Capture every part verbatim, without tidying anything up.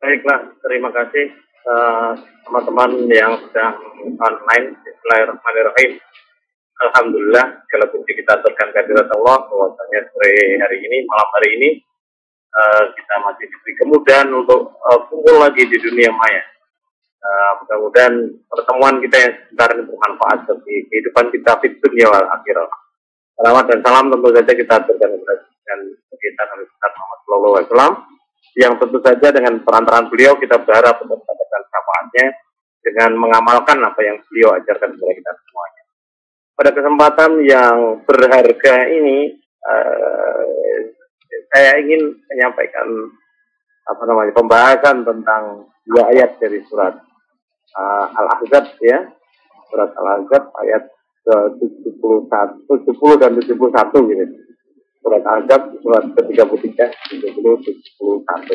Baiklah, terima kasih eh, teman-teman yang sedang online. Bismillahirrahmanirrahim. Alhamdulillah, segala puji kita aturkan kehadirat Allah bahwasanya sore hari ini, malam hari ini eh, kita masih diberi kemudahan untuk eh, kumpul lagi di dunia maya. Eh, mudah-mudahan pertemuan kita yang sebentar ini bermanfaat bagi kehidupan kita di dunia wal akhirah. Selamat dan salam tentu saja kita aturkan kepada kita Nabi Muhammad Shallallahu Alaihi Wasallam, yang tentu saja dengan perantaraan beliau kita berharap untuk mendapatkan syafaatnya dengan mengamalkan apa yang beliau ajarkan kepada kita semuanya. Pada kesempatan yang berharga ini, uh, saya ingin menyampaikan apa namanya pembahasan tentang dua ayat dari surat uh, Al-Ahzab, ya, surat Al-Ahzab ayat ke tujuh puluh satu, tujuh puluh dan tujuh puluh satu gitu. Surat Al-Ahzab surat ke tiga puluh tiga, tujuh puluh, tujuh puluh satu.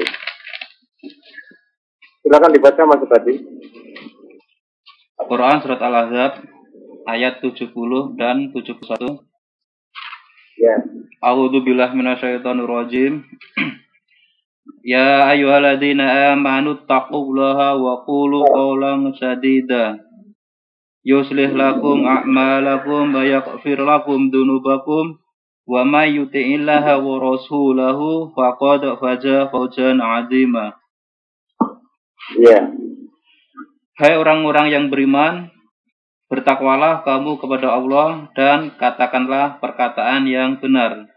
Silakan dibaca Mas Badi. Quran surat Al-Ahzab ayat tujuh puluh dan tujuh puluh satu. Ya. A'udzu billahi minasyaitonir rajim. Ya ayyuhalladzina amanu taqullaha wa qulu qawlan sadida. Yuslih lakum a'malakum wa yaghfir lakum dzunubakum wa may yuti'illaha wa rasulahu faqad faza fawzan 'azima. Ya. Hai orang-orang yang beriman, bertakwalah kamu kepada Allah dan katakanlah perkataan yang benar.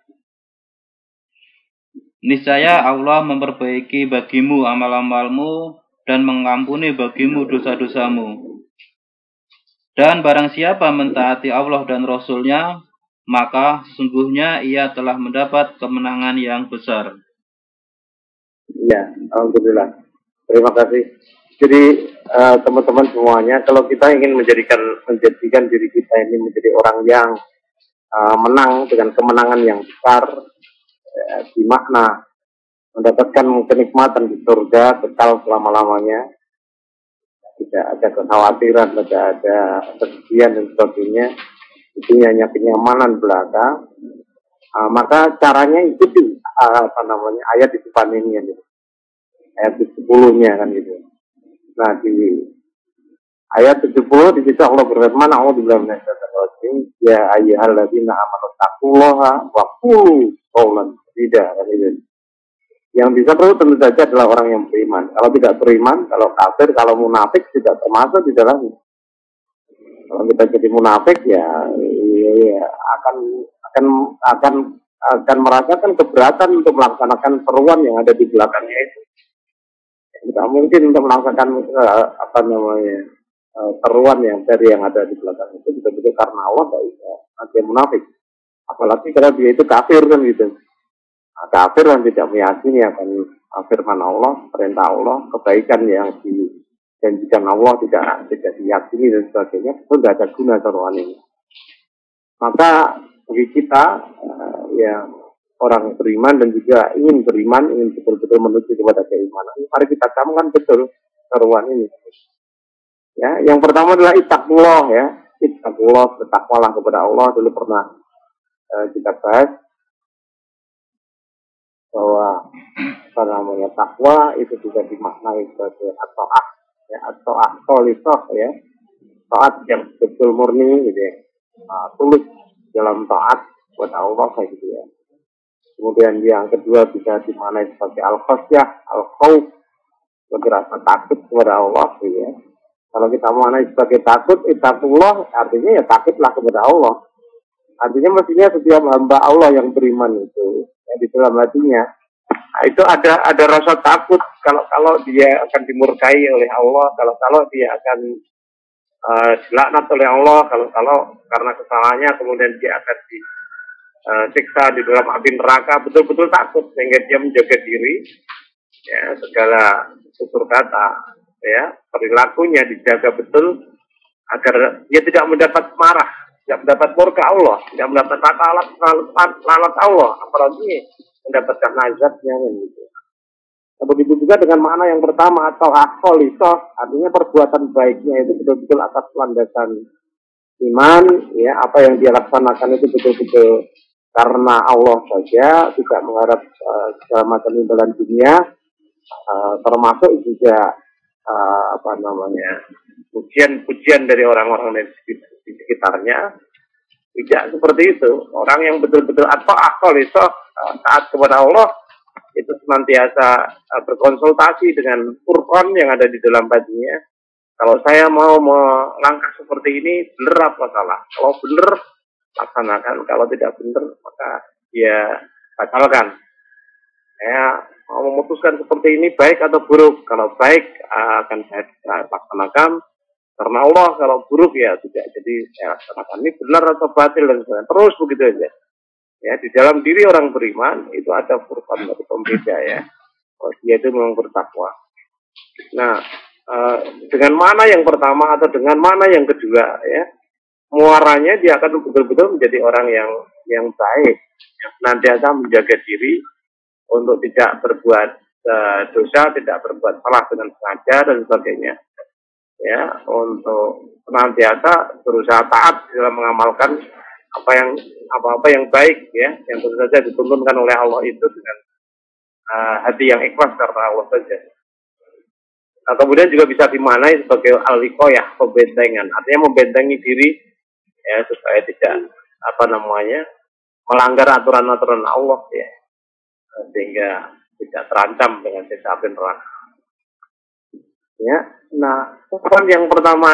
Niscaya Allah memperbaiki bagimu amal-amalmu dan mengampuni bagimu dosa-dosamu. Dan barang siapa mentaati Allah dan Rasul-Nya, maka sesungguhnya ia telah mendapat kemenangan yang besar. Ya, alhamdulillah. Terima kasih. Jadi uh, teman-teman semuanya, kalau kita ingin menjadikan menjadikan diri kita ini menjadi orang yang uh, menang dengan kemenangan yang besar, uh, di makna mendapatkan kenikmatan di surga kekal selama-lamanya, tidak ada kekhawatiran, tidak ada kesedihan dan sebagainya, itu hanya kenyamanan belaka, uh, maka caranya ikuti uh, apa namanya ayat di depan ini, ya, gitu. Ayat tujuh puluh-nya kan gitu. Nah, di ayat tujuh puluh di situ Allah berfirman, a'udzubillahi minasyaitonir rajim, ya ayyuhalladzina amanu taqullaha wa qulu qawlan sadida. Yang bisa perlu tentu saja adalah orang yang beriman. Kalau tidak beriman, kalau kafir, kalau munafik tidak termasuk di dalamnya. Kalau kita jadi munafik ya, ya akan akan akan akan merasakan keberatan untuk melaksanakan seruan yang ada di belakangnya itu. Tidak mungkin untuk melaksanakan uh, apa namanya uh, seruan yang dari yang ada di belakang itu betul-betul karena Allah tidak bisa. Dia munafik, apalagi karena dia itu kafir kan gitu. Nah, kafir dan tidak meyakini akan firman Allah, perintah Allah, kebaikan yang dijanjikan Allah tidak tidak diyakini dan sebagainya, itu tidak ada guna seruan ini. Maka bagi kita uh, yang orang beriman dan juga ingin beriman, ingin betul-betul menuju kepada keimanan, mari kita camkan betul seruan ini. Ya, yang pertama adalah ittaqullah, ya. Ittaqullah, bertakwalah kepada Allah. Dulu pernah uh, kita bahas bahwa apa namanya takwa itu juga dimaknai sebagai at-ta'ah, ya, at-ta'ah kholifah, ya. Taat yang betul murni gitu ya. Nah, tulus dalam taat kepada Allah kayak gitu ya. Kemudian yang kedua bisa dimaknai sebagai al-khasyah, al-khawf, sebagai rasa takut kepada Allah, gitu ya. Kalau kita maknai sebagai takut, ittaqullah, artinya ya takutlah kepada Allah. Artinya mestinya setiap hamba Allah yang beriman itu, ya, di dalam hatinya, nah, itu ada ada rasa takut kalau kalau dia akan dimurkai oleh Allah, kalau kalau dia akan uh, dilaknat oleh Allah, kalau kalau karena kesalahannya kemudian dia akan di Uh, siksa di dalam api neraka, betul-betul takut sehingga dia menjaga diri, ya, segala tutur kata, ya, perilakunya dijaga betul agar dia tidak mendapat marah, tidak mendapat murka Allah, tidak mendapat lalat Allah, apalagi mendapatkan azabnya gitu. Nah, begitu juga dengan makna yang pertama atau akholisah, artinya perbuatan baiknya itu betul-betul atas landasan iman, ya, apa yang dia laksanakan itu betul-betul karena Allah saja, tidak mengharap uh, segala macam imbalan dunia, uh, termasuk juga uh, apa namanya pujian-pujian dari orang-orang di sekitarnya. Tidak seperti itu. Orang yang betul-betul atau akal itu uh, taat kepada Allah itu senantiasa uh, berkonsultasi dengan Quran yang ada di dalam bajunya. Kalau saya mau melangkah seperti ini, benar apa salah? Kalau benar, laksanakan. Kalau tidak benar, maka ya batalkan. Saya mau memutuskan seperti ini, baik atau buruk. Kalau baik, akan saya laksanakan. Karena Allah, kalau buruk ya tidak. Jadi saya laksanakan. Ini benar atau batil, dan sebagainya. Terus begitu aja. Ya, di dalam diri orang beriman, itu ada furqan atau pembeda ya. Oh, dia itu memang bertakwa. Nah, Uh, dengan mana yang pertama atau dengan mana yang kedua ya, muaranya dia akan betul-betul menjadi orang yang yang baik, yang senantiasa menjaga diri untuk tidak berbuat uh, dosa, tidak berbuat salah dengan sengaja dan sebagainya ya, untuk senantiasa berusaha taat dalam mengamalkan apa yang apa-apa yang baik ya, yang tentu saja dituntunkan oleh Allah itu dengan uh, hati yang ikhlas karena Allah saja. Nah, kemudian juga bisa dimaknai sebagai al-wiqayah, pembentengan. Artinya membentengi diri ya supaya tidak apa namanya melanggar aturan-aturan Allah ya, sehingga tidak terancam dengan siksa api neraka. Ya, nah seruan yang pertama,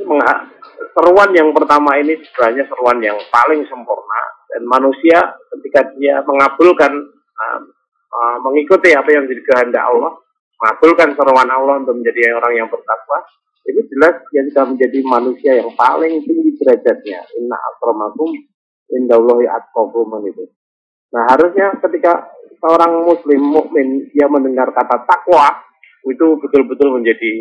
seruan yang pertama ini sebenarnya seruan yang paling sempurna, dan manusia ketika dia mengabulkan uh, uh, mengikuti apa yang menjadi kehendak Allah, mengabulkan seruan Allah untuk menjadi orang yang bertakwa, ini jelas dia sudah menjadi manusia yang paling tinggi derajatnya. Inna akramakum indallahi atqakum itu. Nah, harusnya ketika seorang muslim mukmin dia mendengar kata takwa, itu betul-betul menjadi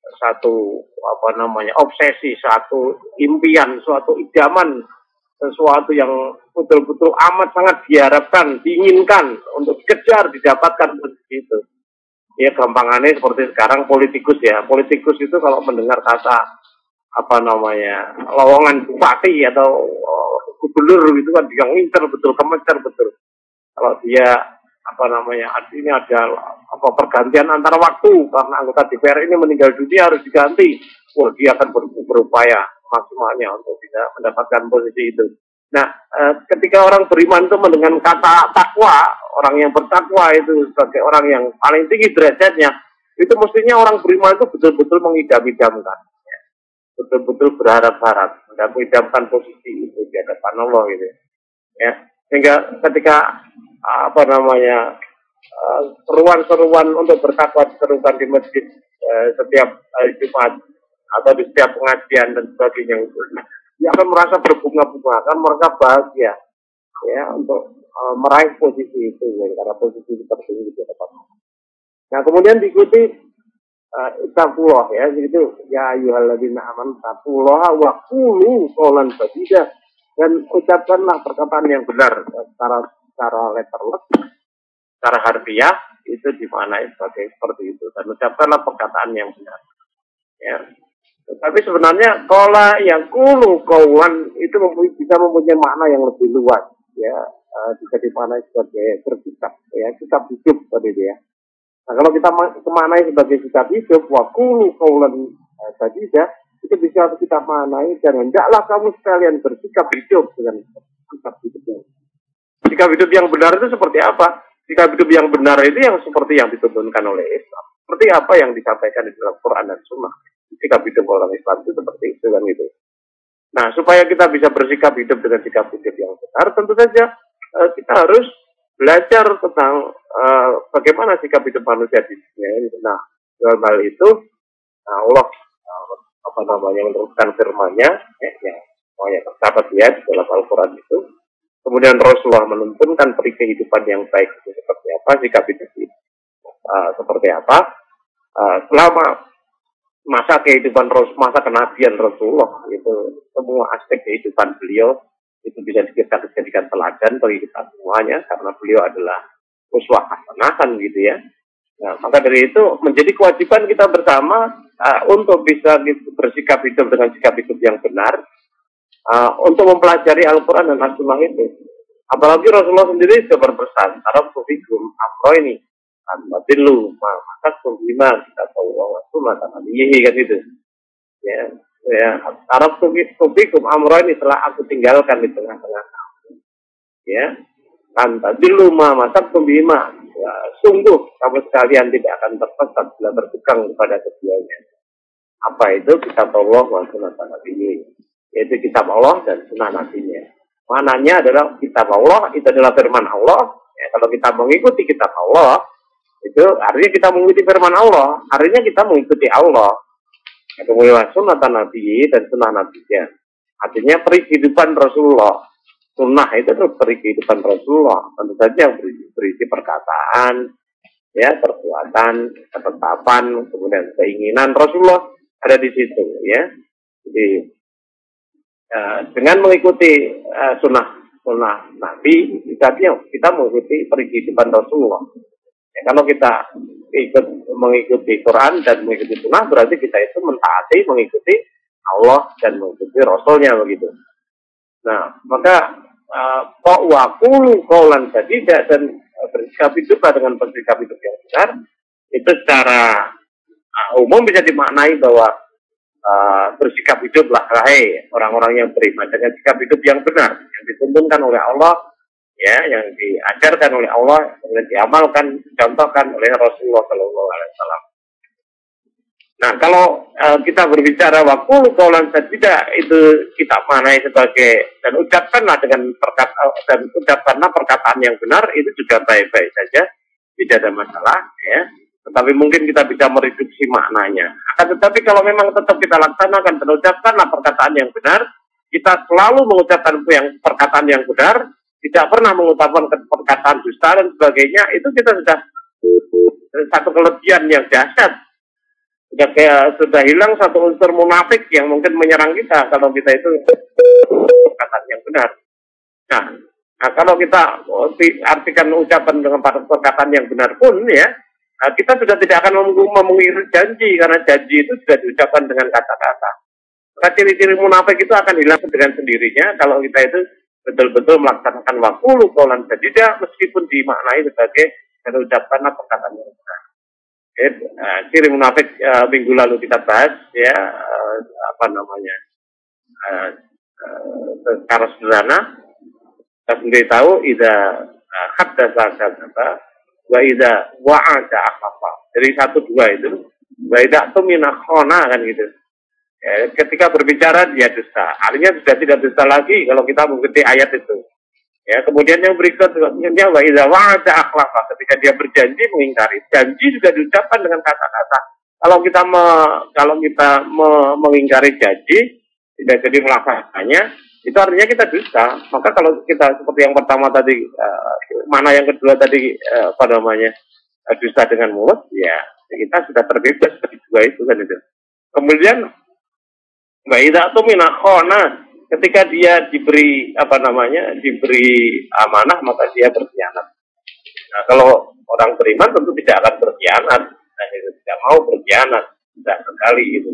satu apa namanya obsesi, satu impian, suatu idaman, sesuatu yang betul-betul amat sangat diharapkan, diinginkan untuk dikejar, didapatkan seperti itu. Ya gampangannya seperti sekarang politikus ya. Politikus itu kalau mendengar kata apa namanya lowongan bupati atau uh, gubernur gitu kan dia ngincer betul, kemencer betul. Kalau dia apa namanya artinya ada apa pergantian antara waktu karena anggota D P R ini meninggal dunia harus diganti. Wah, dia akan ber, berupaya maksimalnya untuk bisa mendapatkan posisi itu. Nah, eh, ketika orang beriman itu mendengar kata takwa, orang yang bertakwa itu sebagai orang yang paling tinggi derajatnya, itu mestinya orang beriman itu betul-betul mengidam-idamkan, ya. Betul-betul berharap-harap, mengidamkan posisi itu di hadapan Allah gitu, ya. Sehingga ketika apa namanya seruan-seruan untuk bertakwa diserukan di masjid eh, setiap hari Jumat atau di setiap pengajian dan sebagainya, dia akan merasa berbunga-bunga, akan merasa bahagia ya untuk uh, meraih posisi itu ya, karena posisi tertinggi di depan. Nah, kemudian diikuti uh, ittaqullah ya, gitu ya ayyuhalladzina amanu taqullaha wa qulu qawlan sadida, dan ucapkanlah perkataan yang benar secara secara letterless, secara harfiah itu dimaknai sebagai seperti itu, dan ucapkanlah perkataan yang benar ya. Tapi sebenarnya kola yang kulu kaulan itu bisa mempunyai makna yang lebih luas ya, uh, bisa dimaknai sebagai berkitab ya, kitab hidup tadi dia. Nah, kalau kita memaknai sebagai kitab hidup, wa kulu kaulan uh, tadi ya, itu bisa kita maknai dan hendaklah kamu sekalian bersikap hidup dengan kitab hidup yang. Sikap hidup yang benar itu seperti apa? Sikap hidup yang benar itu yang seperti yang dituntunkan oleh Islam. Seperti apa yang disampaikan di dalam Quran dan Sunnah. Sikap hidup orang Islam itu seperti itu kan gitu. Nah, supaya kita bisa bersikap hidup dengan sikap hidup yang benar, tentu saja uh, kita harus belajar tentang uh, bagaimana sikap hidup manusia di dunia ini. Nah, dalam hal itu nah, Allah uh, apa namanya menurunkan firman-Nya ya, yang semuanya tercatat ya di dalam Al-Quran itu. Kemudian Rasulullah menuntunkan peri kehidupan yang baik itu seperti apa, sikap hidup itu uh, seperti apa uh, selama masa kehidupan masa kenabian Rasulullah, itu semua aspek kehidupan beliau itu bisa kita dijadikan teladan bagi kita semuanya, karena beliau adalah uswah hasanah kan gitu ya. Nah, maka dari itu menjadi kewajiban kita bersama uh, untuk bisa bersikap hidup dengan sikap hidup yang benar, uh, untuk mempelajari Al-Quran dan As-Sunnah itu. Apalagi Rasulullah sendiri sudah berpesan, Arab fikum amro ini, Anbatilu maka lima kita tahu bahwa sunnah nabihi kan itu. Ya, ya. Arab tufikum amro ini telah aku tinggalkan di tengah-tengah kamu. Ya, anbatilu maka lima. Ya, sungguh kamu sekalian tidak akan tersesat bila berpegang kepada keduanya. Apa itu? Kitab Allah wa sunnah nabihi. Yaitu kitab Allah dan sunnah nabinya. Mananya adalah kitab Allah itu adalah firman Allah. Ya, kalau kita mengikuti kitab Allah, itu artinya kita mengikuti firman Allah. Artinya kita mengikuti Allah. Kemudian sunnah nabi dan sunnah nabinya. Artinya perikehidupan Rasulullah. Sunnah itu tuh perikehidupan Rasulullah. Tentu saja berisi, berisi perkataan, ya perbuatan, ketetapan, kemudian keinginan Rasulullah ada di situ, ya. Jadi uh, dengan mengikuti uh, sunnah sunnah Nabi, kita kita mengikuti perikehidupan Rasulullah. Ya, kalau kita ikut mengikuti Quran dan mengikuti sunnah, berarti kita itu mentaati mengikuti Allah dan mengikuti Rasulnya begitu. Nah, maka kok uh, wakulu kaulan sadida dan uh, bersikap hiduplah dengan bersikap hidup yang benar, itu secara uh, umum bisa dimaknai bahwa uh, bersikap hiduplah hai orang-orang yang beriman dengan sikap hidup yang benar yang dituntunkan oleh Allah, ya, yang diajarkan oleh Allah, kemudian diamalkan, dicontohkan oleh Rasulullah Shallallahu Alaihi Wasallam. Nah, kalau uh, kita berbicara wakul kaulan sadida itu kita manai sebagai dan ucapkanlah dengan perkataan dan ucapkanlah perkataan yang benar, itu juga baik-baik saja, tidak ada masalah, ya. Tetapi mungkin kita bisa mereduksi maknanya. Akan tetapi kalau memang tetap kita laksanakan dan ucapkanlah perkataan yang benar, kita selalu mengucapkan yang perkataan yang benar, tidak pernah mengucapkan perkataan dusta dan sebagainya, itu kita sudah satu kelebihan yang dahsyat. Sudah kayak sudah hilang satu unsur munafik yang mungkin menyerang kita kalau kita itu perkataan yang benar. Nah, nah kalau kita artikan ucapan dengan perkataan yang benar pun, ya, kita sudah tidak akan memenuhi janji karena janji itu sudah diucapkan dengan kata-kata. Maka ciri-ciri munafik itu akan hilang dengan sendirinya kalau kita itu betul-betul melaksanakan wakulu kaulan sadida meskipun dimaknai sebagai mengucapkan perkataan yang benar. Eh, uh, ciri munafik uh, minggu lalu kita bahas, ya, uh, apa namanya, uh, uh, secara sederhana kita sendiri tahu ida uh, haddasa kata wa ida wa'ada akhlafa. Jadi satu dua itu wa ida tumina khona kan gitu. Ya, ketika berbicara dia dusta, artinya sudah tidak dusta lagi kalau kita mengikuti ayat itu. Ya, kemudian yang berikutnya wa idza wa'ada akhlafa, ketika dia berjanji mengingkari. Janji juga diucapkan dengan kata-kata. Kalau kita me, kalau kita me, mengingkari janji tidak jadi melaksanakannya, itu artinya kita dusta. Maka kalau kita seperti yang pertama tadi, uh, mana yang kedua tadi, uh, apa namanya, uh, dusta dengan mulut, ya kita sudah terbebas dari dua itu kan itu. Kemudian wa idza tumina khona, ketika dia diberi apa namanya diberi amanah maka dia berkhianat. Nah, kalau orang beriman tentu tidak akan berkhianat, dan itu tidak mau berkhianat, tidak sekali itu.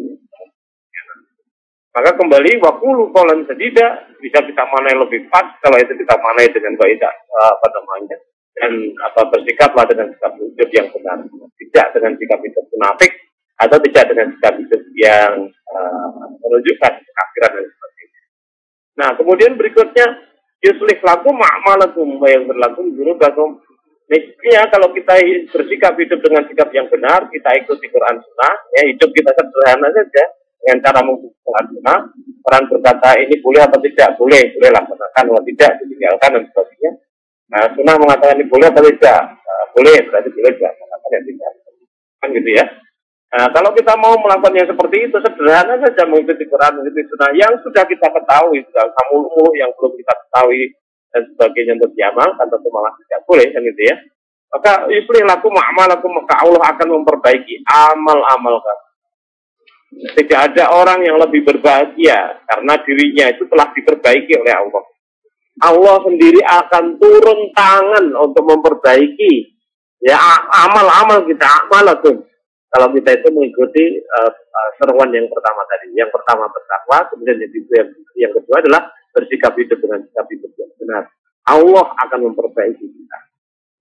Maka kembali wakulu kaulan sadida bisa kita manai lebih pas kalau itu kita manai dengan baik, apa namanya, dan apa bersikaplah dengan sikap hidup yang benar, tidak dengan sikap hidup munafik atau tidak dengan sikap hidup yang uh, menunjukkan kekafiran dan sebagainya. Nah, kemudian berikutnya yuslih lakum a'malakum wa yang berlaku dzunubakum. Niscaya kalau kita bersikap hidup dengan sikap yang benar, kita ikuti Quran Sunnah, ya, hidup kita sederhana saja dengan cara mengikuti Quran Sunnah. Orang berkata ini boleh atau tidak, boleh, boleh laksanakan atau tidak, ditinggalkan dan sebagainya. Nah, Sunnah mengatakan ini boleh atau tidak, nah, boleh, berarti boleh tidak, mengatakan yang tidak. Kan gitu ya. Nah, kalau kita mau melakukan yang seperti itu, sederhana saja mengikuti Quran, mengikuti Sunnah yang sudah kita ketahui, sudah mulu-mulu yang belum kita ketahui dan sebagainya untuk diamalkan atau malah tidak boleh, kan gitu ya. Maka yuslih lakum a'malakum, maka Allah akan memperbaiki amal-amal kamu. Tidak ada orang yang lebih berbahagia karena dirinya itu telah diperbaiki oleh Allah. Allah sendiri akan turun tangan untuk memperbaiki ya amal-amal kita, amalakum. Kalau kita itu mengikuti uh, uh, seruan yang pertama tadi. Yang pertama bertakwa, kemudian yang, yang, yang kedua adalah bersikap hidup dengan sikap hidup yang benar. Allah akan memperbaiki kita.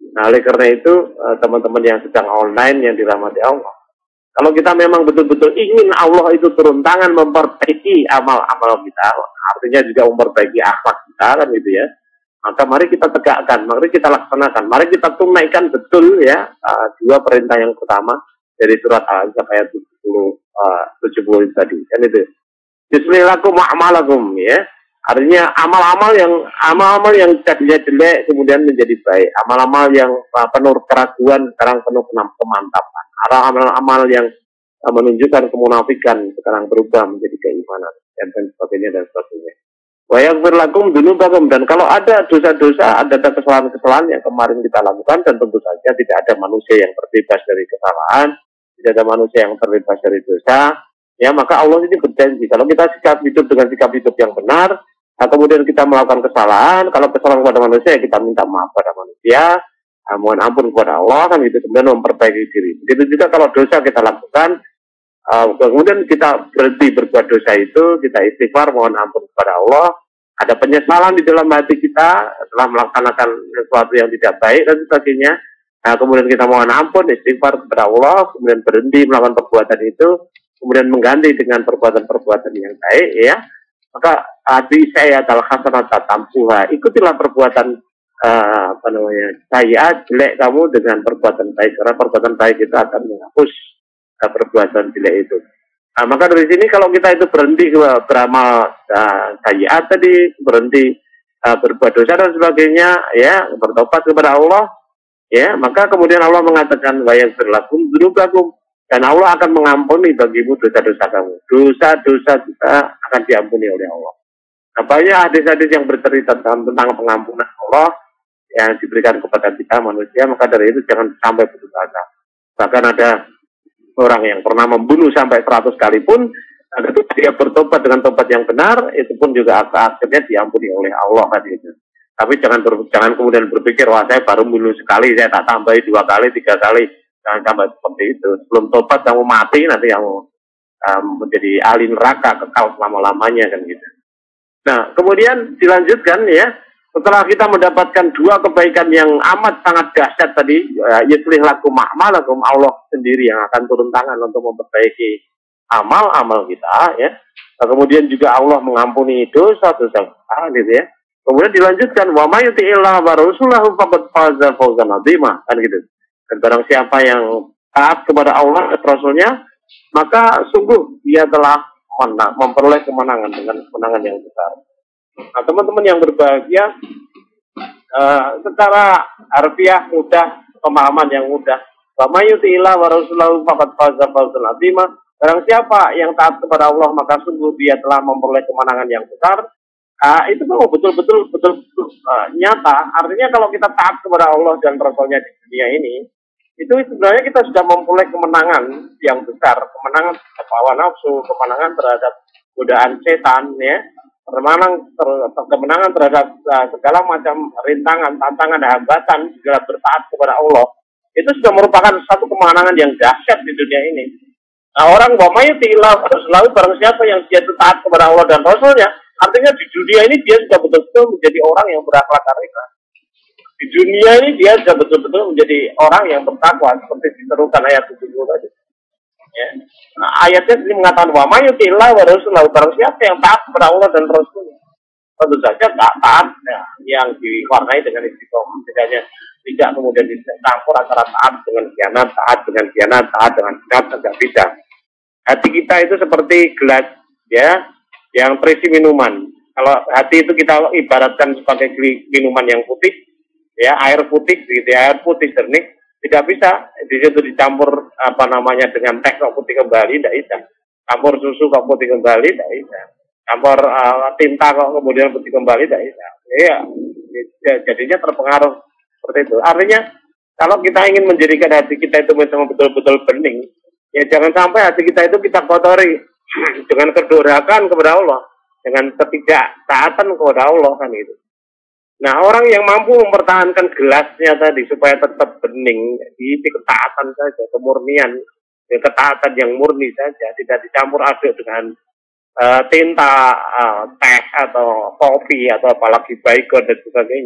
Nah, oleh karena itu, teman-teman yang sedang online yang dirahmati Allah, kalau kita memang betul-betul ingin Allah itu turun tangan memperbaiki amal-amal kita, artinya juga memperbaiki akhlak kita kan gitu ya, maka mari kita tegakkan, mari kita laksanakan, mari kita tunaikan betul ya uh, dua perintah yang pertama dari surat Al-Ahzab ayat tujuh puluh, uh, tujuh puluh tadi kan itu. Bismillahikum a'malakum ya. Artinya amal-amal yang amal-amal yang tadinya jelek kemudian menjadi baik. Amal-amal yang uh, penuh keraguan sekarang penuh kemantapan. Amal-amal yang uh, menunjukkan kemunafikan sekarang berubah menjadi keimanan dan, dan sebagainya dan sebagainya. Wa yaghfir lakum dzunubakum, dan kalau ada dosa-dosa, ada kesalahan-kesalahan yang kemarin kita lakukan, dan tentu saja tidak ada manusia yang terbebas dari kesalahan, tidak ada manusia yang terbebas dari dosa. Ya, maka Allah ini berjanji kalau kita sikap hidup dengan sikap hidup yang benar, nah, kemudian kita melakukan kesalahan, kalau kesalahan kepada manusia kita minta maaf pada manusia, nah, mohon ampun kepada Allah kan gitu, kemudian memperbaiki diri. Begitu juga kalau dosa kita lakukan, uh, kemudian kita berhenti berbuat dosa itu, kita istighfar, mohon ampun kepada Allah, ada penyesalan di dalam hati kita setelah melaksanakan sesuatu yang tidak baik dan sebagainya. Nah, kemudian kita mohon ampun, istighfar kepada Allah, kemudian berhenti melakukan perbuatan itu, kemudian mengganti dengan perbuatan-perbuatan yang baik, ya, maka hati saya adalah hasanat tampuha. Ikutilah perbuatan uh, apa namanya saya jelek kamu dengan perbuatan baik, karena perbuatan baik itu akan menghapus uh, perbuatan jelek itu. Nah, maka dari sini kalau kita itu berhenti beramal uh, sayiat tadi, berhenti uh, berbuat dosa dan sebagainya, ya, bertobat kepada Allah, ya, maka kemudian Allah mengatakan wa yaghfir lakum dzunubakum, dan Allah akan mengampuni bagimu dosa-dosa kamu. Dosa-dosa kita akan diampuni oleh Allah. Nah, banyak hadis-hadis yang bercerita tentang, tentang pengampunan Allah yang diberikan kepada kita manusia, maka dari itu jangan sampai putus asa. Bahkan ada orang yang pernah membunuh sampai seratus kali pun, ketika dia bertobat dengan tobat yang benar, itu pun juga akhirnya diampuni oleh Allah kan itu. Tapi jangan ber, jangan kemudian berpikir, wah saya baru bunuh sekali, saya tak tambahi dua kali, tiga kali. Jangan sampai seperti itu. Sebelum tobat kamu mati, nanti kamu um, menjadi ahli neraka kekal selama-lamanya kan gitu. Nah, kemudian dilanjutkan ya, setelah kita mendapatkan dua kebaikan yang amat sangat dahsyat tadi, yuslih lakum a'malakum, Allah sendiri yang akan turun tangan untuk memperbaiki amal-amal kita ya. Nah, kemudian juga Allah mengampuni dosa-dosa kita gitu ya. Kemudian dilanjutkan wa may yuti'illah wa rasulahu faqad faza fawzan 'azima kan gitu. Dan barang siapa yang taat kepada Allah dan Rasulnya, maka sungguh dia telah menang, memperoleh kemenangan dengan kemenangan yang besar. Nah, teman-teman yang berbahagia, uh, secara harfiah mudah, pemahaman yang mudah. Wa may yuti'illah wa rasulahu faqad faza fawzan 'azima. Barang siapa yang taat kepada Allah, maka sungguh dia telah memperoleh kemenangan yang besar. Uh, itu tuh betul-betul betul-betul uh, nyata. Artinya kalau kita taat kepada Allah dan Rasulnya di dunia ini, itu sebenarnya kita sudah memperoleh kemenangan yang besar, kemenangan terhadap hawa nafsu, kemenangan terhadap godaan setan, ya, kemenangan, ter, kemenangan terhadap uh, segala macam rintangan, tantangan, hambatan, segala bertaat kepada Allah. Itu sudah merupakan satu kemenangan yang dahsyat di dunia ini. Nah, orang bahwa yuti'illah selalu barang siapa yang dia taat kepada Allah dan Rasulnya, artinya di dunia ini dia sudah betul-betul menjadi orang yang berakhlak karimah. Di dunia ini dia sudah betul-betul menjadi orang yang bertakwa, seperti diterukan ayat tujuh puluh tadi. Ya. Nah, ayatnya ini mengatakan wa may yuti'illah wa rasulahu, barang siapa yang taat kepada Allah dan Rasulnya. Tentu saja tak taat ya, yang diwarnai dengan istiqomah, tidaknya tidak kemudian dicampur antara taat dengan khianat, taat dengan khianat, taat dengan khianat, tidak bisa. Hati kita itu seperti gelas ya yang terisi minuman. Kalau hati itu kita ibaratkan sebagai minuman yang putih, ya, air putih, gitu, air putih jernih, tidak bisa di situ dicampur apa namanya dengan teh kok putih kembali, tidak bisa. Campur susu kok putih kembali, tidak bisa. Campur uh, tinta kok kemudian putih kembali, tidak bisa. Iya, jadinya terpengaruh seperti itu. Artinya kalau kita ingin menjadikan hati kita itu memang betul-betul bening, ya jangan sampai hati kita itu kita kotori dengan kedurhakaan kepada Allah, dengan ketidaktaatan kepada Allah kan itu. Nah, orang yang mampu mempertahankan gelasnya tadi supaya tetap bening, diisi ketaatan saja, kemurnian, ya, ketaatan yang murni saja, tidak dicampur aduk dengan uh, tinta, uh, teh atau kopi atau apalagi baygon dan sebagainya.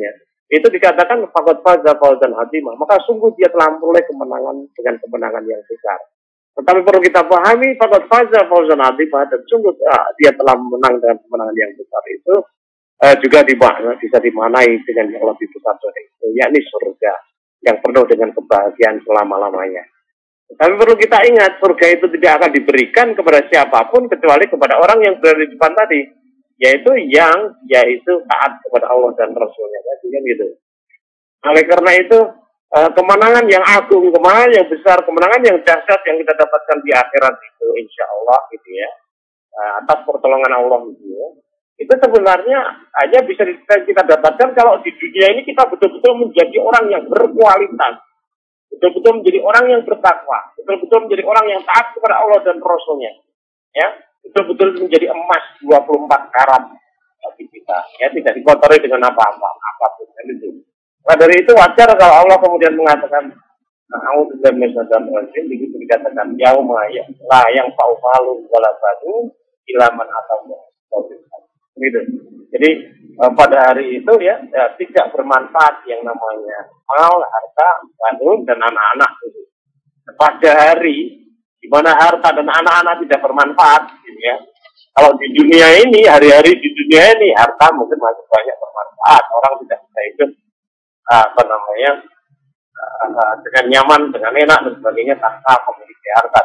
Itu dikatakan faqad faza fawzan azima, maka sungguh dia telah memperoleh kemenangan dengan kemenangan yang besar. Tetapi perlu kita pahami faqad faza fawzan azima, dan sungguh uh, dia telah menang dengan kemenangan yang besar itu uh, juga dimakna, bisa dimaknai dengan yang lebih besar dari itu, yakni surga yang penuh dengan kebahagiaan selama-lamanya. Tapi perlu kita ingat, surga itu tidak akan diberikan kepada siapapun kecuali kepada orang yang berada di depan tadi, yaitu yang yaitu taat kepada Allah dan Rasulnya. Jadi kan gitu. Oleh karena itu, kemenangan yang agung, kemenangan yang besar, kemenangan yang dahsyat yang kita dapatkan di akhirat itu, insya Allah gitu ya, atas pertolongan Allah gitu ya, itu sebenarnya hanya bisa kita dapatkan kalau di dunia ini kita betul-betul menjadi orang yang berkualitas, betul-betul menjadi orang yang bertakwa, betul-betul menjadi orang yang taat kepada Allah dan Rasulnya, ya, betul-betul menjadi emas dua puluh empat karat bagi kita, ya, tidak dikotori dengan apa-apa, apapun, itu. Nah dari itu wajar kalau Allah kemudian mengatakan, "A'udzu billahi minasyaitonir rajim," begitu dikatakan, "Yauma la yang fa'umalu wala banu ilaman atau gitu. Jadi pada hari itu ya, ya tidak bermanfaat yang namanya mal, harta, banu dan anak-anak itu. Pada hari di mana harta dan anak-anak tidak bermanfaat, gitu ya. Kalau di dunia ini, hari-hari di dunia ini harta mungkin masih banyak bermanfaat. Orang tidak bisa hidup apa namanya uh, dengan nyaman, dengan enak dan sebagainya tanpa memiliki harta.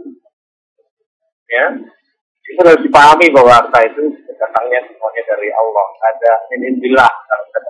Ya, itu harus dipahami bahwa harta itu datangnya semuanya dari Allah. Ada inillah kalau kita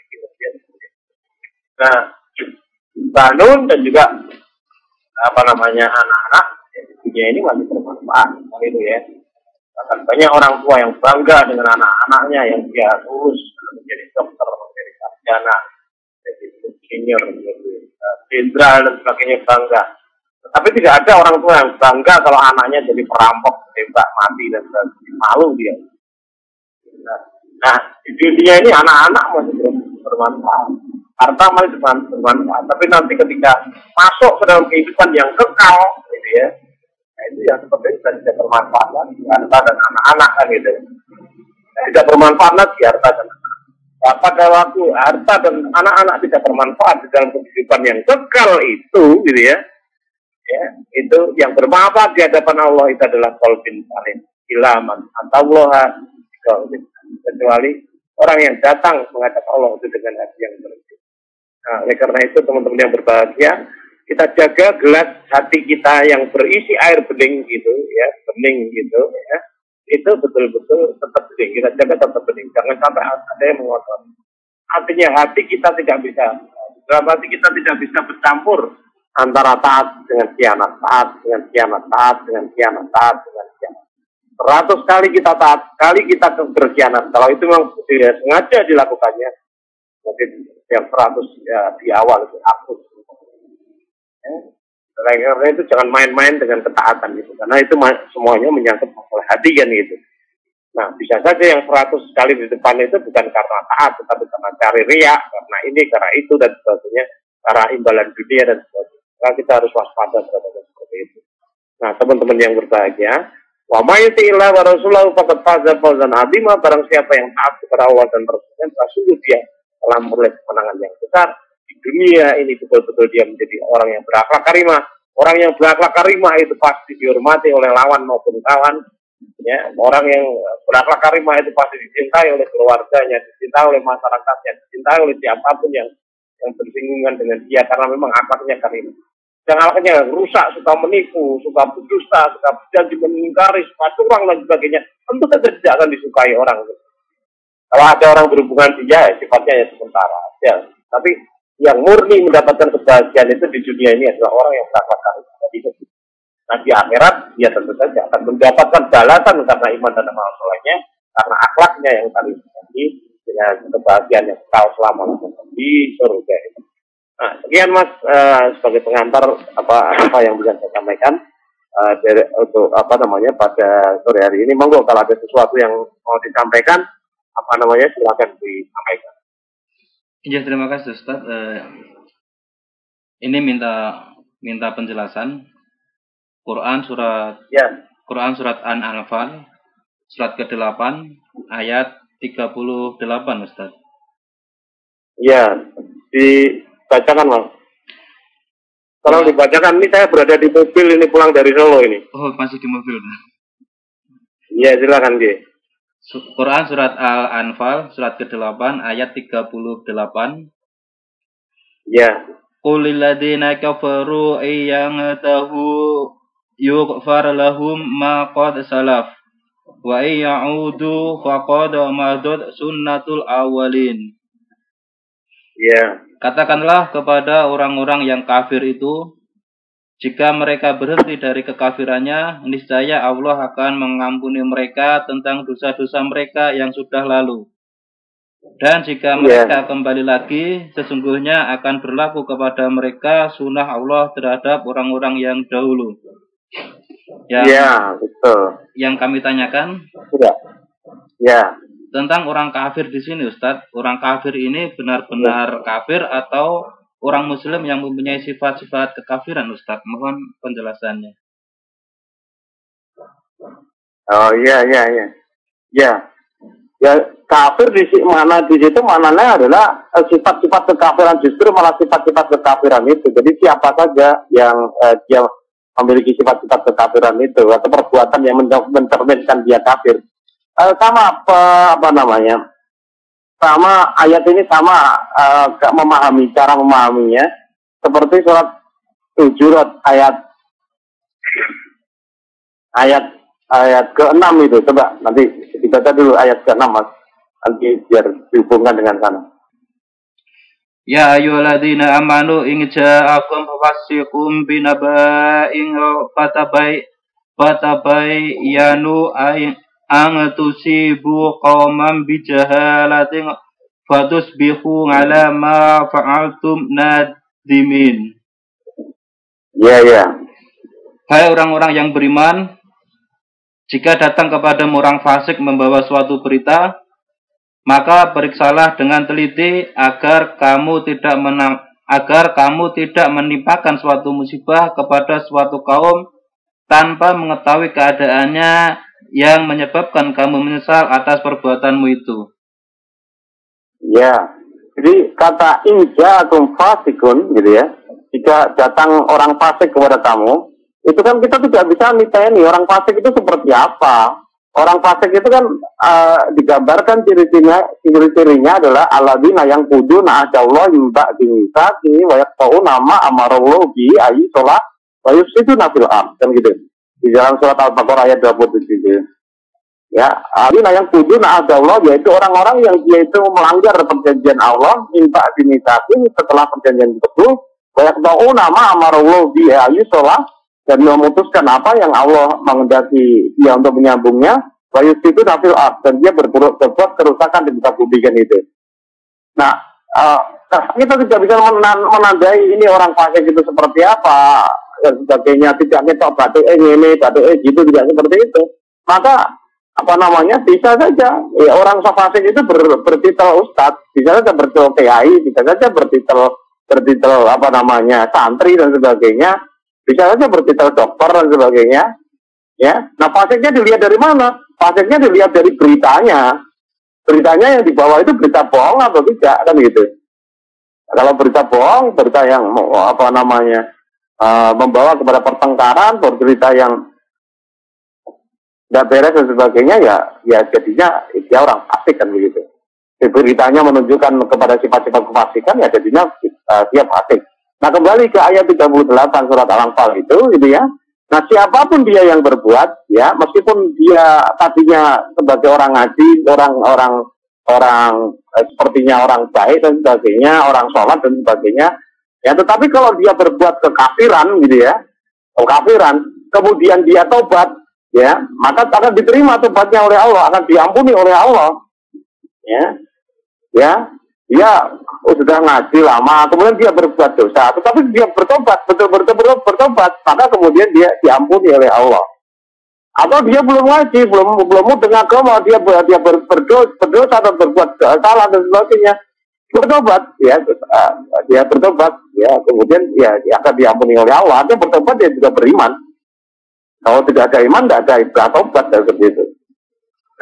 nah, banun dan juga apa namanya anak-anak di dunia ini masih bermanfaat, itu ya. Akan banyak orang tua yang bangga dengan anak-anaknya yang dia lulus menjadi dokter, menjadi sarjana, jadi insinyur, menjadi jenderal dan sebagainya, bangga. Tapi tidak ada orang tua yang bangga kalau anaknya jadi perampok, tembak mati dan sebagainya. Malu dia. Nah, nah di dunia ini anak-anak masih bermanfaat, harta masih bermanfaat. Tapi nanti ketika masuk ke dalam kehidupan yang kekal, gitu ya, nah itu yang seperti itu tidak bermanfaat lagi, harta dan anak-anak kan gitu. Tidak bermanfaat lagi harta dan anak-anak. Nah, pada waktu harta dan anak-anak tidak bermanfaat di dalam kehidupan yang kekal itu, gitu ya, ya itu yang bermanfaat di hadapan Allah itu adalah qalbin salim, ilaman ataullaha, kecuali orang yang datang menghadap Allah itu dengan hati yang bersih. Nah, oleh karena itu teman-teman yang berbahagia, kita jaga gelas hati kita yang berisi air bening gitu ya, bening gitu ya, itu betul-betul tetap bening, kita jaga tetap bening, jangan sampai ada yang mengotori. Artinya hati kita tidak bisa, dalam hati kita tidak bisa bercampur antara taat dengan khianat, taat dengan khianat, taat dengan khianat, taat dengan khianat. Seratus kali kita taat, kali kita berkhianat. Kalau itu memang tidak sengaja dilakukannya, mungkin yang seratus ya, di awal itu hapus. Ya. Karena itu jangan main-main dengan ketaatan itu, karena itu semuanya menyangkut masalah hati kan gitu. Nah, bisa saja yang seratus kali di depan itu bukan karena taat, tetapi karena cari riak, karena ini, karena itu dan sebagainya, karena imbalan dunia dan sebagainya. Nah, kita harus waspada terhadap seperti itu. Nah, teman-teman yang berbahagia, wa may yuti'illah wa rasulahu faqad faza fawzan 'azima, barang siapa yang taat kepada Allah dan Rasulnya, sungguh dia telah memperoleh kemenangan yang besar. Di dunia ini betul-betul dia menjadi orang yang berakhlak karimah. Orang yang berakhlak karimah itu pasti dihormati oleh lawan maupun kawan. Ya, orang yang berakhlak karimah itu pasti dicintai oleh keluarganya, dicintai oleh masyarakatnya, dicintai oleh siapapun yang yang bersinggungan dengan dia, karena memang akhlaknya karimah. Yang akhlaknya rusak, suka menipu, suka berdusta, suka berjanji mengingkari, suka curang dan sebagainya, tentu saja tidak akan disukai orang. Kalau ada orang berhubungan dia, ya, sifatnya ya sementara. Ya. Tapi yang murni mendapatkan kebahagiaan itu di dunia ini adalah orang yang berakhlak karimah. Nah di akhirat dia tentu saja akan mendapatkan balasan karena iman dan amal solehnya, karena akhlaknya yang tadi tadi dengan kebahagiaan yang kekal selama-lamanya di surga. Nah sekian Mas uh, sebagai pengantar apa apa yang bisa saya sampaikan uh, dari, untuk apa namanya pada sore hari ini. Monggo kalau ada sesuatu yang mau disampaikan apa namanya silakan disampaikan. Ya terima kasih Ustaz. Uh, ini minta minta penjelasan. Quran surat ya. Quran surat An-Anfal surat kedelapan ayat tiga puluh delapan Ustaz. Iya, dibacakan Bang. Tolong Ya. dibacakan, ini saya berada di mobil ini pulang dari Solo ini. Oh, masih di mobil. Iya, silakan Ki. Quran surat Al-Anfal surat kedelapan ayat tiga puluh delapan. Ya. Qulil ladzina kafaru ayyamtahu yughfar lahum ma qad salaf wa ayyaudu faqad madad sunnatul awalin. Ya. Katakanlah kepada orang-orang yang kafir itu, jika mereka berhenti dari kekafirannya, niscaya Allah akan mengampuni mereka tentang dosa-dosa mereka yang sudah lalu. Dan jika mereka yeah. kembali lagi, sesungguhnya akan berlaku kepada mereka sunnah Allah terhadap orang-orang yang dahulu. Yang, yeah, betul. Yang kami tanyakan, yeah. Yeah. tentang orang kafir di sini, Ustadz. Orang kafir ini benar-benar yeah. kafir atau orang Muslim yang mempunyai sifat-sifat kekafiran, Ustadz? Mohon penjelasannya. Oh iya iya iya. Ya. Ya, kafir di mana di situ mananya adalah sifat-sifat kekafiran, justru malah sifat-sifat kekafiran itu. Jadi siapa saja yang eh, dia memiliki sifat-sifat kekafiran itu atau perbuatan yang mencerminkan dia kafir. Eh, sama apa, apa namanya? Sama ayat ini sama eh, memahami cara memahaminya seperti surat tujuh ayat ayat ayat keenam itu. Coba nanti dibaca dulu ayat keenam Mas. Nanti biar dihubungkan dengan sana. Ya ayyuhalladzina amanu in ja'akum fasiqun binaba'in fatabai fatabayyanu ay ang tusibu qauman bijahalatin fatusbihu ala ma fa'altum nadimin. Ya ya. Hai orang-orang yang beriman, jika datang kepada orang fasik membawa suatu berita, maka periksalah dengan teliti agar kamu tidak menang, agar kamu tidak menimpakan suatu musibah kepada suatu kaum tanpa mengetahui keadaannya yang menyebabkan kamu menyesal atas perbuatanmu itu. Ya, jadi kata inja akum fasikun gitu ya. Jika datang orang fasik kepada kamu, itu kan kita tidak bisa niteni orang fasik itu seperti apa. Orang fasik itu kan uh, digambarkan ciri-cirinya, ciri-cirinya adalah alladzina yang kudu na'adallah yumba binisa kini wayak tau nama amarallahu bi ayi sholat wayus itu nafil am kan gitu di dalam surat Al-Baqarah ayat dua puluh tujuh itu. Ya, alladzina yang kudu na'adallah yaitu orang-orang yang dia itu melanggar perjanjian Allah minta binisa kini setelah perjanjian tersebut wayak tau nama amarallahu bi ayi sholat dan memutuskan apa yang Allah menghendaki dia untuk menyambungnya, wayus itu nafil ab dan dia berbuat kerusakan di muka bumi kan itu. Nah, uh, kita tidak bisa menandai ini orang fasik itu seperti apa dan sebagainya, tidak ngetok batu eh ini batu eh gitu, tidak seperti itu. Maka apa namanya bisa saja ya, orang fasik itu ber, bertitel ustadz, bisa saja bertitel kiai, bisa saja bertitel bertitel apa namanya santri dan sebagainya. Bisa saja bertitel dokter dan sebagainya, ya. Nah, fasiknya dilihat dari mana? Fasiknya dilihat dari beritanya. Beritanya yang dibawa itu berita bohong atau tidak, kan gitu. Nah, kalau berita bohong, berita yang apa namanya uh, membawa kepada pertengkaran, berita yang tidak beres dan sebagainya, ya, ya jadinya dia orang fasik kan begitu. Jadi, beritanya menunjukkan kepada sifat-sifat kefasikan, ya jadinya uh, dia fasik. Nah, kembali ke ayat tiga puluh delapan surat Al-Anfal itu, gitu ya. Nah, siapapun dia yang berbuat, ya, meskipun dia tadinya sebagai orang ngaji, orang-orang orang eh, sepertinya orang baik dan sebagainya, orang sholat dan sebagainya, ya, tetapi kalau dia berbuat kekafiran, gitu ya, kekafiran, kemudian dia tobat, ya, maka akan diterima tobatnya oleh Allah, akan diampuni oleh Allah, ya, ya. Dia oh, sudah ngaji lama, kemudian dia berbuat dosa, tetapi dia bertobat, betul-betul bertobat, maka kemudian dia diampuni oleh Allah. Atau dia belum ngaji, belum belum mudeng agama, dia dia ber, berdosa, berdosa atau berbuat salah dan sebagainya, bertobat, ya, dia bertobat, ya, kemudian ya dia akan diampuni oleh Allah. Dia bertobat, dia juga beriman. Kalau tidak ada iman, tidak ada ibadah tobat dan seperti itu.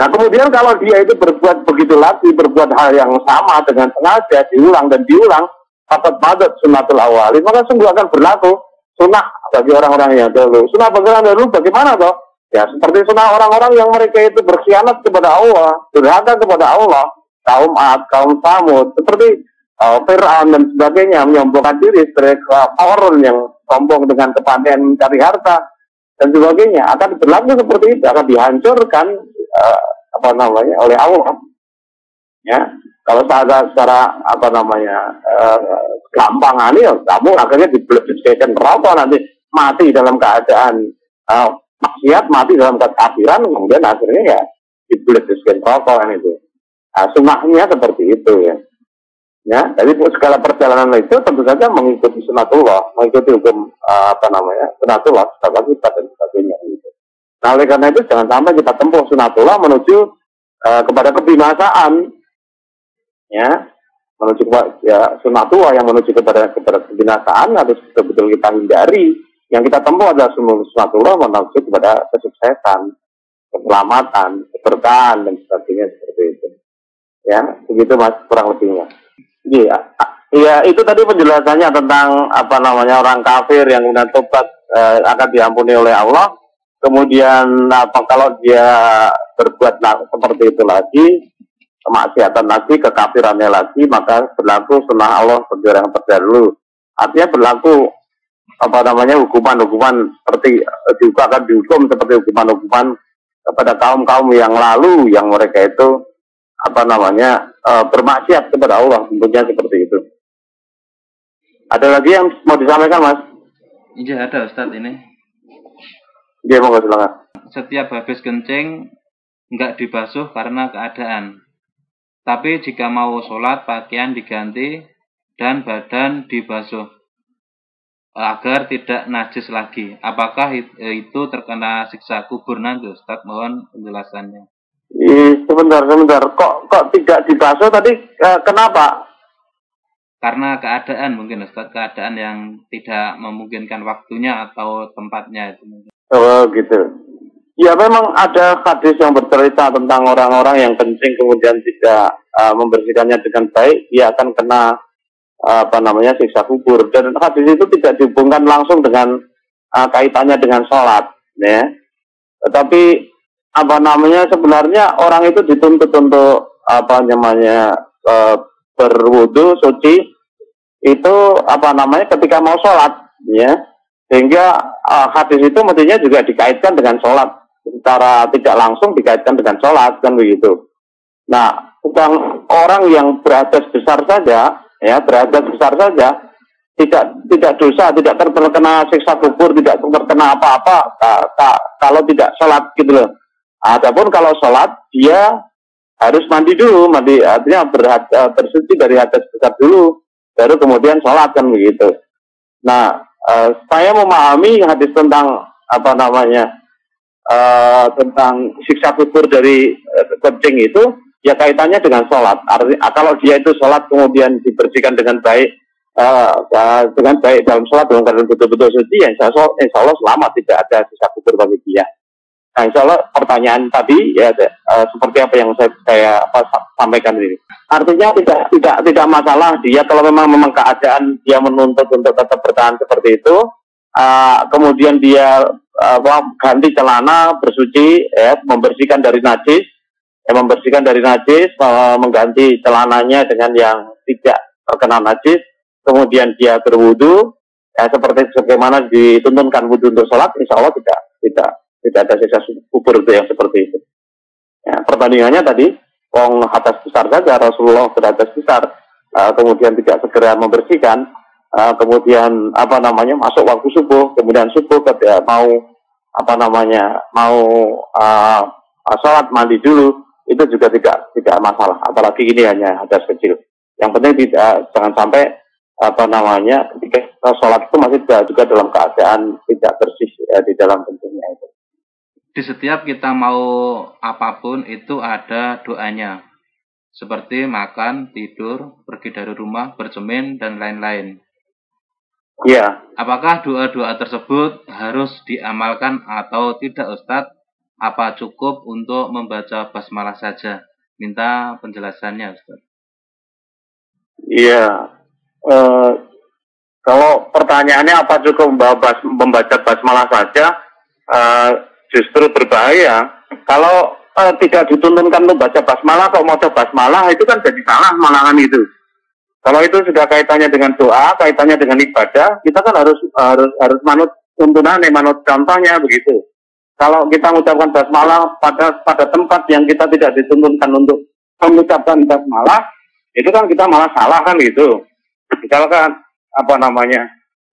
Nah kemudian kalau dia itu berbuat begitu lagi, berbuat hal yang sama dengan sengaja, diulang dan diulang, dapat padat sunnatul awali, maka sungguh akan berlaku sunnah bagi orang-orang yang dahulu. Sunnah bagi orang dahulu bagaimana toh? Ya seperti sunnah orang-orang yang mereka itu berkhianat kepada Allah, durhaka kepada Allah, kaum Ad, kaum Samud, seperti uh, Fir'aun dan sebagainya, menyombongkan diri sebagai Qarun yang sombong dengan kepandaian mencari harta dan sebagainya, akan berlaku seperti itu, akan dihancurkan uh, apa namanya oleh Allah. Ya, kalau secara, secara apa namanya uh, gampangan ya, kamu akhirnya dibeleskan neraka, nanti mati dalam keadaan uh, maksiat, mati dalam kekafiran, kemudian akhirnya ya dibeleskan neraka kan itu. Nah, sunnahnya seperti itu ya. Ya, jadi segala perjalanan itu tentu saja mengikuti sunatullah, mengikuti hukum uh, apa namanya sunatullah, tata kita dan sebagainya. Gitu. Nah, oleh karena itu jangan sampai kita tempuh sunatullah menuju uh, kepada kebinasaan, ya, menuju ya sunatullah yang menuju kepada kepada kebinasaan harus betul-betul kita hindari. Yang kita tempuh adalah sunatullah menuju kepada kesuksesan, keselamatan, keberkahan dan sebagainya seperti itu. Ya, begitu mas kurang lebihnya. Iya, ya itu tadi penjelasannya tentang apa namanya orang kafir yang kemudian tobat eh, akan diampuni oleh Allah. Kemudian apa kalau dia berbuat nah, seperti itu lagi, kemaksiatan lagi, kekafirannya lagi, maka berlaku sunnah Allah seperti yang terdahulu. Artinya berlaku apa namanya hukuman-hukuman seperti juga akan dihukum seperti hukuman-hukuman kepada kaum-kaum yang lalu yang mereka itu apa namanya uh, bermaksiat kepada Allah, tentunya seperti itu. Ada lagi yang mau disampaikan mas? Iya ada Ustadz ini. Iya mau silakan. Setiap habis kencing nggak dibasuh karena keadaan. Tapi jika mau sholat pakaian diganti dan badan dibasuh agar tidak najis lagi. Apakah itu terkena siksa kubur nanti Ustadz? Mohon penjelasannya. Ih, sebentar, sebentar. Kok kok tidak dibasuh tadi? Eh, kenapa? Karena keadaan mungkin Ustaz, keadaan yang tidak memungkinkan waktunya atau tempatnya itu. Oh gitu. Ya memang ada hadis yang bercerita tentang orang-orang yang kencing kemudian tidak uh, membersihkannya dengan baik, dia akan kena uh, apa namanya siksa kubur. Dan hadis itu tidak dihubungkan langsung dengan uh, kaitannya dengan sholat, ya. Tetapi apa namanya sebenarnya orang itu dituntut untuk apa namanya e, berwudu suci itu apa namanya ketika mau sholat, ya, sehingga e, hadis itu mestinya juga dikaitkan dengan sholat secara tidak langsung dikaitkan dengan sholat kan begitu. Nah, tentang orang yang berhadas besar saja, ya berhadas besar saja tidak tidak dosa, tidak terkena siksa kubur, tidak terkena apa-apa kalau tidak sholat gitu loh. Adapun kalau sholat dia harus mandi dulu, mandi artinya berhad, bersuci dari hadas besar dulu, baru kemudian sholat kan begitu. Nah, uh, saya memahami hadis tentang apa namanya uh, tentang siksa kubur dari uh, kencing itu, ya kaitannya dengan sholat. Artinya kalau dia itu sholat kemudian dibersihkan dengan baik, uh, uh, dengan baik dalam sholat dengan keadaan betul-betul suci, ya insya Allah, insya Allah selamat, tidak ada siksa kubur bagi dia. Nah, insya Allah pertanyaan tadi ya uh, seperti apa yang saya, saya apa, sampaikan ini. Artinya tidak tidak tidak masalah dia kalau memang memang keadaan dia menuntut untuk tetap bertahan seperti itu. Uh, kemudian dia uh, ganti celana, bersuci, ya, membersihkan dari najis, ya, membersihkan dari najis, uh, mengganti celananya dengan yang tidak terkena najis. Kemudian dia berwudu, ya, seperti sebagaimana dituntunkan wudu untuk sholat, insya Allah tidak tidak tidak ada siksa kubur itu yang seperti itu. Ya, perbandingannya tadi, wong hadas besar saja Rasulullah berhadas besar, uh, kemudian tidak segera membersihkan, uh, kemudian apa namanya masuk waktu subuh, kemudian subuh ketika mau apa namanya mau uh, sholat mandi dulu, itu juga tidak tidak masalah. Apalagi ini hanya hadas kecil. Yang penting tidak jangan sampai apa namanya ketika sholat itu masih juga dalam keadaan tidak bersih ya, di dalam bentuknya itu. Di setiap kita mau apapun itu ada doanya. Seperti makan, tidur, pergi dari rumah, bercermin, dan lain-lain. Iya. Apakah doa-doa tersebut harus diamalkan atau tidak Ustadz? apa cukup untuk membaca basmalah saja? Minta penjelasannya, Ustaz. Iya. Eh, kalau pertanyaannya apa cukup membaca, membaca basmalah saja, eh, justru berbahaya. Kalau eh, tidak dituntunkan untuk baca basmalah, kalau mau coba basmalah itu kan jadi salah malahan itu. Kalau itu sudah kaitannya dengan doa, kaitannya dengan ibadah, kita kan harus harus harus manut tuntunan, manut contohnya begitu. Kalau kita mengucapkan basmalah pada pada tempat yang kita tidak dituntunkan untuk mengucapkan basmalah, itu kan kita malah salah kan gitu. Misalkan apa namanya,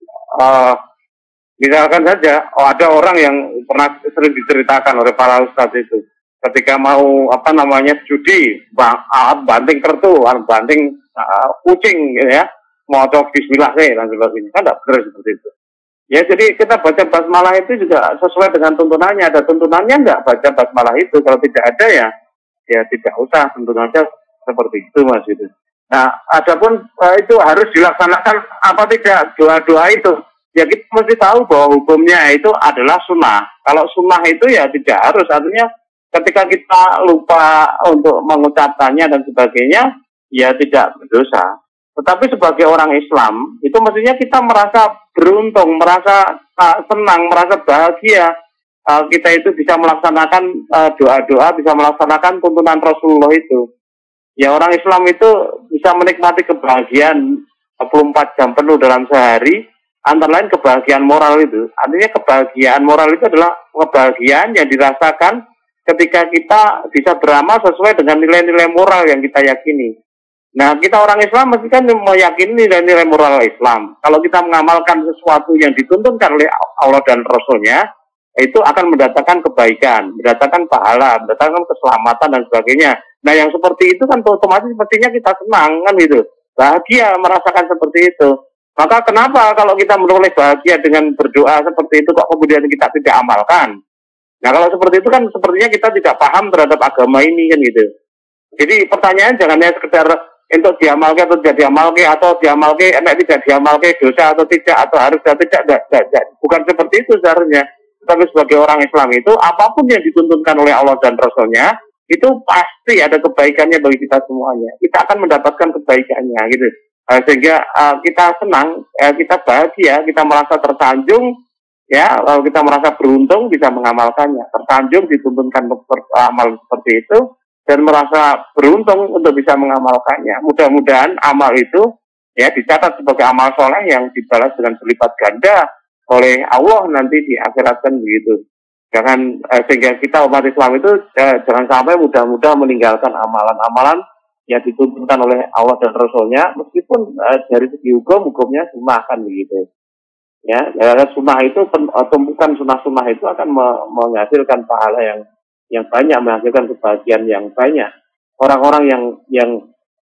uh, misalkan saja, oh ada orang yang pernah sering diceritakan oleh para ustadz itu, ketika mau apa namanya judi, banting kertu, banting uh, kucing gitu ya, mau coba bismillah sih dan sebagainya, kan tidak benar seperti itu. Ya jadi kita baca basmalah itu juga sesuai dengan tuntunannya. Ada tuntunannya enggak baca basmalah itu? Kalau tidak ada ya, ya tidak usah, tuntunannya seperti itu mas gitu. Nah, adapun uh, itu harus dilaksanakan apa tidak doa-doa itu? Ya kita mesti tahu bahwa hukumnya itu adalah sunnah. Kalau sunnah itu ya tidak harus. Artinya ketika kita lupa untuk mengucapkannya dan sebagainya, ya tidak berdosa. Tetapi sebagai orang Islam, itu mestinya kita merasa beruntung, merasa uh, senang, merasa bahagia. Uh, kita itu bisa melaksanakan uh, doa-doa, bisa melaksanakan tuntunan Rasulullah itu. Ya orang Islam itu bisa menikmati kebahagiaan dua puluh empat jam penuh dalam sehari, antara lain kebahagiaan moral itu. Artinya kebahagiaan moral itu adalah kebahagiaan yang dirasakan ketika kita bisa beramal sesuai dengan nilai-nilai moral yang kita yakini. Nah, kita orang Islam mesti kan meyakini nilai-nilai moral Islam. Kalau kita mengamalkan sesuatu yang dituntunkan oleh Allah dan Rasulnya, itu akan mendatangkan kebaikan, mendatangkan pahala, mendatangkan keselamatan dan sebagainya. Nah, yang seperti itu kan otomatis mestinya kita senang kan gitu. Bahagia merasakan seperti itu. Maka kenapa kalau kita menoleh bahagia dengan berdoa seperti itu kok kemudian kita tidak amalkan? Nah, kalau seperti itu kan sepertinya kita tidak paham terhadap agama ini kan gitu. Jadi pertanyaan jangan hanya sekedar untuk diamalkan atau tidak diamalkan atau diamalkan, enak tidak diamalkan, dosa atau tidak, atau harus atau tidak, tidak, tidak, tidak. Bukan seperti itu seharusnya. Tapi sebagai orang Islam itu, apapun yang dituntunkan oleh Allah dan Rasulnya, itu pasti ada kebaikannya bagi kita semuanya. Kita akan mendapatkan kebaikannya, gitu. Uh, sehingga uh, kita senang, uh, kita bahagia, kita merasa tersanjung, ya, kalau kita merasa beruntung bisa mengamalkannya. Tersanjung dituntunkan untuk amal seperti itu, dan merasa beruntung untuk bisa mengamalkannya. Mudah-mudahan amal itu ya dicatat sebagai amal soleh yang dibalas dengan berlipat ganda oleh Allah nanti di akhirat kan begitu. Jangan eh, sehingga kita umat Islam itu eh, jangan sampai mudah-mudah meninggalkan amalan-amalan yang dituntunkan oleh Allah dan Rasulnya, meskipun eh, dari segi hukum hukumnya sunnah kan begitu. Ya, karena sunnah itu tumpukan sunnah-sunnah itu akan me- menghasilkan pahala yang yang banyak, menghasilkan kebahagiaan yang banyak. Orang-orang yang yang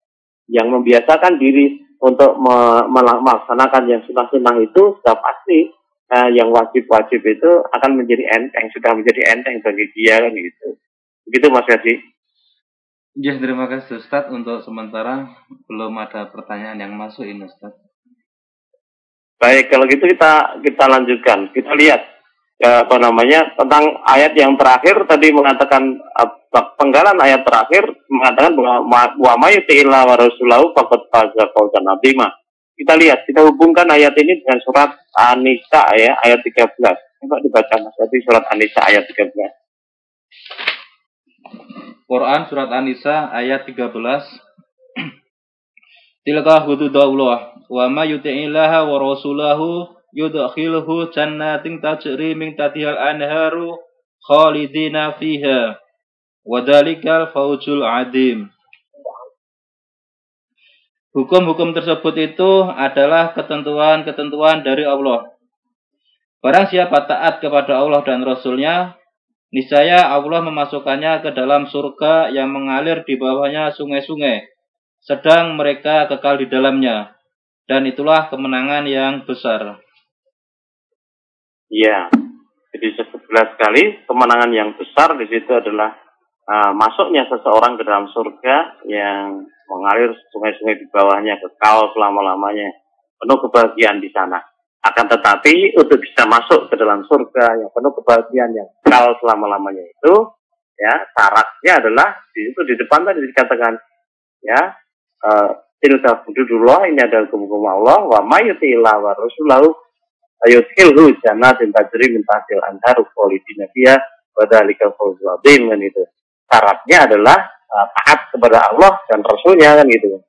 yang membiasakan diri untuk me- melaksanakan yang sunnah-sunnah itu sudah pasti uh, yang wajib-wajib itu akan menjadi enteng, sudah menjadi enteng bagi dia kan gitu. Begitu Mas Yadi. Ya, terima kasih Ustaz. Untuk sementara belum ada pertanyaan yang masuk ini Ustaz. Baik, kalau gitu kita kita lanjutkan. Kita lihat ya, apa namanya tentang ayat yang terakhir tadi mengatakan uh, penggalan ayat terakhir mengatakan bahwa wa may yuti'illah wa rasulahu faqad faza fawzan 'azima. Kita lihat, kita hubungkan ayat ini dengan surat An-Nisa ya ayat tiga belas. Coba dibaca Mas Adi surat An-Nisa ayat tiga belas. Quran surat An-Nisa ayat tiga belas. Tilka hududullah wa may yuti'illaha wa rasulahu yudkhilhu jannatin tajri min tahtihal anharu khalidina fiha wa dzalikal fawzul adzim. Hukum-hukum tersebut itu adalah ketentuan-ketentuan dari Allah. Barang siapa taat kepada Allah dan Rasulnya, niscaya Allah memasukkannya ke dalam surga yang mengalir di bawahnya sungai-sungai, sedang mereka kekal di dalamnya. Dan itulah kemenangan yang besar. Iya, jadi sebelas kali kemenangan yang besar di situ adalah uh, masuknya seseorang ke dalam surga yang mengalir sungai-sungai di bawahnya kekal selama-lamanya, penuh kebahagiaan di sana. Akan tetapi untuk bisa masuk ke dalam surga yang penuh kebahagiaan yang kekal selama-lamanya itu, ya syaratnya adalah di itu di depan tadi dikatakan, ya tilka hududullah, ini adalah hukum Allah, wa mayyutillah wa rasulahu ayuthilhu jannatin tajri min tahtil anharu khalidina fiha wa dzalika fawzul adzim. Kan itu syaratnya adalah uh, taat kepada Allah dan Rasulnya, kan gitu.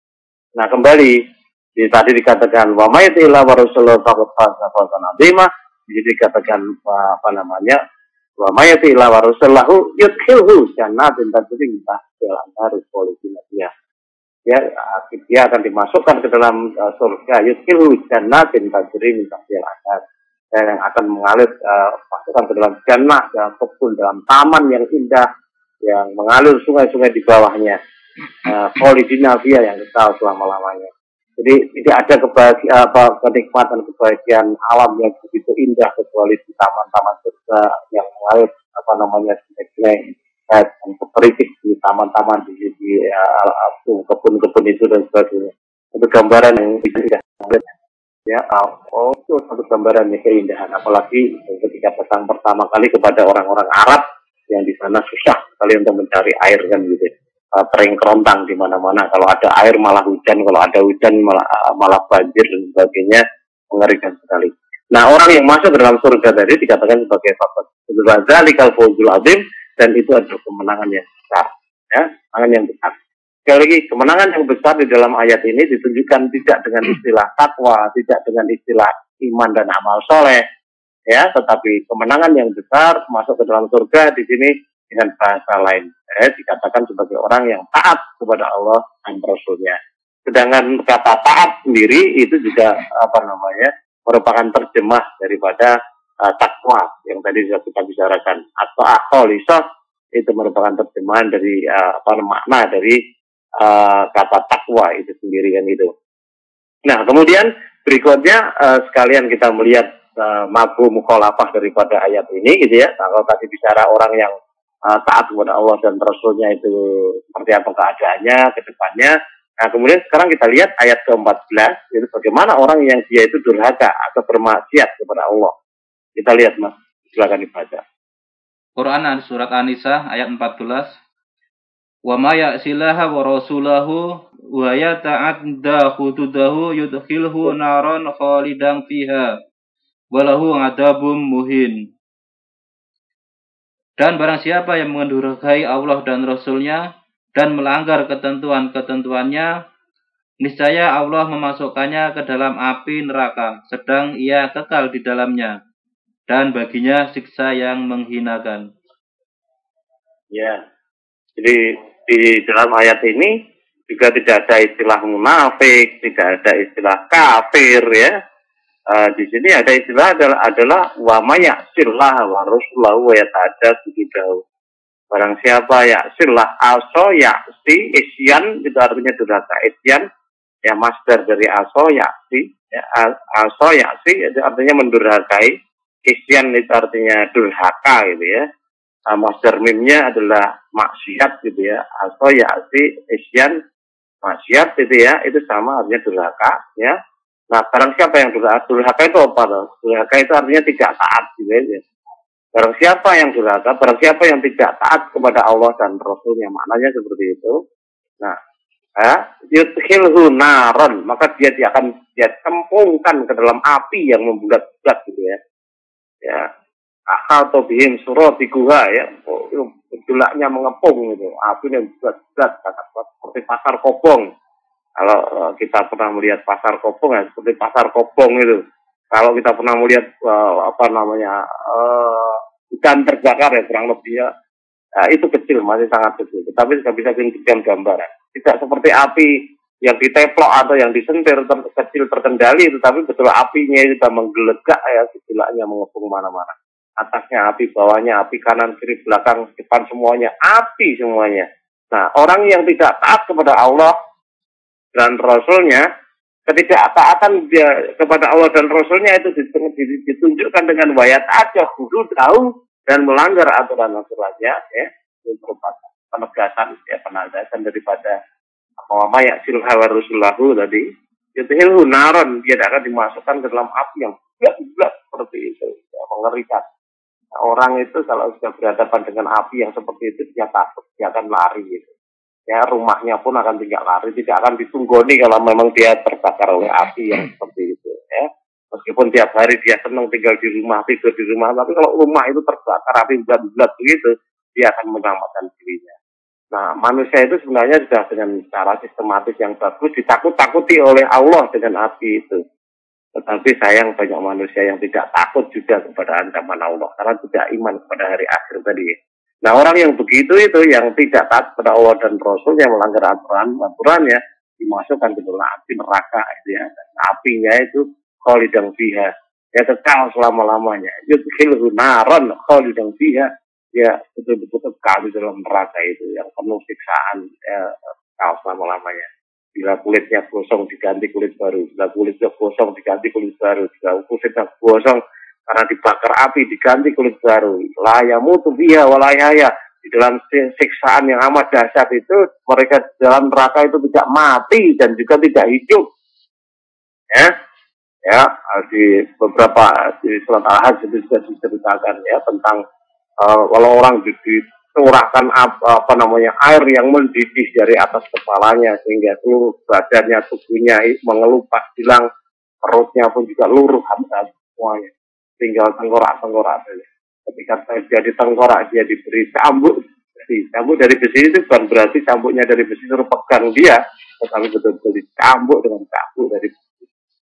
Nah kembali di tadi dikatakan wa mayyutillah wa rasulahu faqad faza fawzan adzima, jadi dikatakan uh, apa namanya wa mayyutillah wa rasulahu yudkhilhu jannatin tajri min tahtil anharu khalidina fiha, ya dia akan dimasukkan ke dalam uh, surga yudkhilhu jannatin tajri min tahtil anhar, yang akan mengalir uh, masukkan ke dalam jannah, dalam kebun, dalam taman yang indah yang mengalir sungai-sungai di bawahnya, khalidina fiha, yang kekal selama-lamanya. Jadi tidak ada kebahagiaan apa kenikmatan kebahagiaan alam yang begitu indah kecuali di taman-taman surga yang mengalir apa namanya sungai-sungai dan berikik di taman-taman di, di ya, kebun-kebun itu dan sebagainya. Itu gambaran yang indah. Ya, oh itu satu gambaran yang keindahan. Apalagi ketika datang pertama kali kepada orang-orang Arab yang di sana susah sekali untuk mencari air, kan gitu. Kering kerontang di mana-mana. Kalau ada air malah hujan, kalau ada hujan malah malah banjir dan sebagainya, mengerikan sekali. Nah, orang yang masuk ke dalam surga tadi dikatakan sebagai fakir. Dzalikal fawzul adzim, dan itu adalah kemenangan yang besar. Ya, kemenangan yang besar. Sekali lagi, kemenangan yang besar di dalam ayat ini ditunjukkan tidak dengan istilah takwa, tidak dengan istilah iman dan amal soleh, ya, tetapi kemenangan yang besar masuk ke dalam surga di sini dengan bahasa lain, eh, dikatakan sebagai orang yang taat kepada Allah dan Rasulnya. Sedangkan kata taat sendiri itu juga apa namanya merupakan terjemah daripada uh, takwa yang tadi sudah kita bicarakan, atau akholisah itu merupakan terjemahan dari uh, apa makna dari uh, kata takwa itu sendiri, kan itu. Nah kemudian berikutnya uh, sekalian kita melihat uh, mabhu mukhalafah daripada ayat ini, gitu ya. Nah, kalau tadi bicara orang yang Uh, taat kepada Allah dan Rasulnya itu seperti apa keadaannya ke depannya. Nah kemudian sekarang kita lihat ayat ke empat belas, itu bagaimana orang yang dia itu durhaka atau bermaksiat kepada Allah. Kita lihat Mas, silakan dibaca. Quran surat An-Nisa ayat empat belas. Wa may ya'sillaha wa rasulahu wa yata'adda hududahu yudkhilhu naran khalidan fiha wa lahu 'adzabun muhin. Dan barang siapa yang mendurhakai Allah dan Rasul-Nya dan melanggar ketentuan-ketentuannya, niscaya Allah memasukkannya ke dalam api neraka, sedang ia kekal di dalamnya, dan baginya siksa yang menghinakan. Ya, jadi di dalam ayat ini juga tidak ada istilah munafik, tidak ada istilah kafir, ya. Uh, di sini ada istilah adalah adalah wa may ya'sillah wa rasulahu wa yata'adda hududahu. Barang siapa ya'sillah, aso ya'si, isyan itu artinya durhaka. Isyan ya masdar dari aso ya'si, ya, aso ya'si itu artinya mendurhakai. Isyan itu artinya durhaka, gitu ya. Uh, masdar mimnya adalah maksiat, gitu ya. Aso ya'si, isyan, maksiat, gitu ya. Itu sama artinya durhaka, ya. Nah, barang siapa yang durhaka, durhaka itu apa? Durhaka itu artinya tidak taat, gitu ya. Barang siapa yang durhaka, barang siapa yang tidak taat kepada Allah dan Rasulnya, maknanya seperti itu. Nah, ya, yudkhilhu naron, maka dia, dia akan dia cempungkan ke dalam api yang membulat-bulat, gitu ya. Ya, atau bihim surotikuha, ya, gulaknya mengepung, gitu. Api yang bulat-bulat, seperti pasar kobong. Kalau uh, kita pernah melihat pasar kobong, ya, seperti pasar kobong itu. Kalau kita pernah melihat uh, apa namanya uh, ikan terbakar, ya kurang lebih ya, uh, itu kecil, masih sangat kecil. Tapi tidak bisa dijadikan gambaran. Tidak seperti api yang diteplok atau yang disentir ter- kecil terkendali, tetapi betul apinya itu sudah menggelegak, ya, gejolaknya mengepung mana-mana. Atasnya api, bawahnya api, kanan, kiri, belakang, depan semuanya api semuanya. Nah, orang yang tidak taat kepada Allah dan Rasulnya, ketidaktaatan dia kepada Allah dan Rasulnya itu ditunjukkan dengan wayat aja hudud tahu dan melanggar aturan-aturannya, ya, itu merupakan penegasan, ya, penegasan daripada apa ya silha wa rasulahu tadi, Yudhilhu naron, dia akan dimasukkan ke dalam api yang gelap-gelap seperti itu, ya, mengerikan. Nah, orang itu kalau sudah berhadapan dengan api yang seperti itu, dia takut, dia akan lari gitu. Ya, rumahnya pun akan tidak lari, tidak akan ditunggoni kalau memang dia terbakar oleh api yang seperti itu. Ya, meskipun tiap hari dia senang tinggal di rumah, tidur di rumah, tapi kalau rumah itu terbakar api bulat-bulat begitu, dia akan menyelamatkan dirinya. Nah, manusia itu sebenarnya sudah dengan cara sistematis yang bagus ditakut-takuti oleh Allah dengan api itu. Tetapi sayang banyak manusia yang tidak takut juga kepada ancaman Allah karena tidak iman kepada hari akhir tadi. Nah, orang yang begitu itu yang tidak taat kepada Allah dan Rasul yang melanggar aturan aturannya dimasukkan ke dalam api neraka ya. Dan apinya itu khalidang fiha, ya kekal selama-lamanya. Yudkhilhu naron khalidang fiha, ya betul-betul kekal di dalam neraka itu yang penuh siksaan ya, kekal selama-lamanya. Bila kulitnya gosong diganti kulit baru, bila kulitnya gosong diganti kulit baru, bila kulitnya gosong karena dibakar api diganti kulit baru. La yamutu biha wa la yahya. Di dalam siksaan yang amat dahsyat itu mereka di dalam neraka itu tidak mati dan juga tidak hidup. Ya, ya di beberapa di surat Al-Hajj itu sudah diceritakan ya tentang uh, kalau orang dicurahkan apa, apa namanya air yang mendidih dari atas kepalanya sehingga seluruh badannya tubuhnya mengelupas hilang, perutnya pun juga luruh habis semuanya, tinggal tengkorak-tengkorak saja. Ketika dia di tengkorak dia diberi cambuk, jadi cambuk dari besi itu bukan berarti cambuknya dari besi suruh pegang dia, tetapi betul-betul dicambuk dengan cambuk dari besi.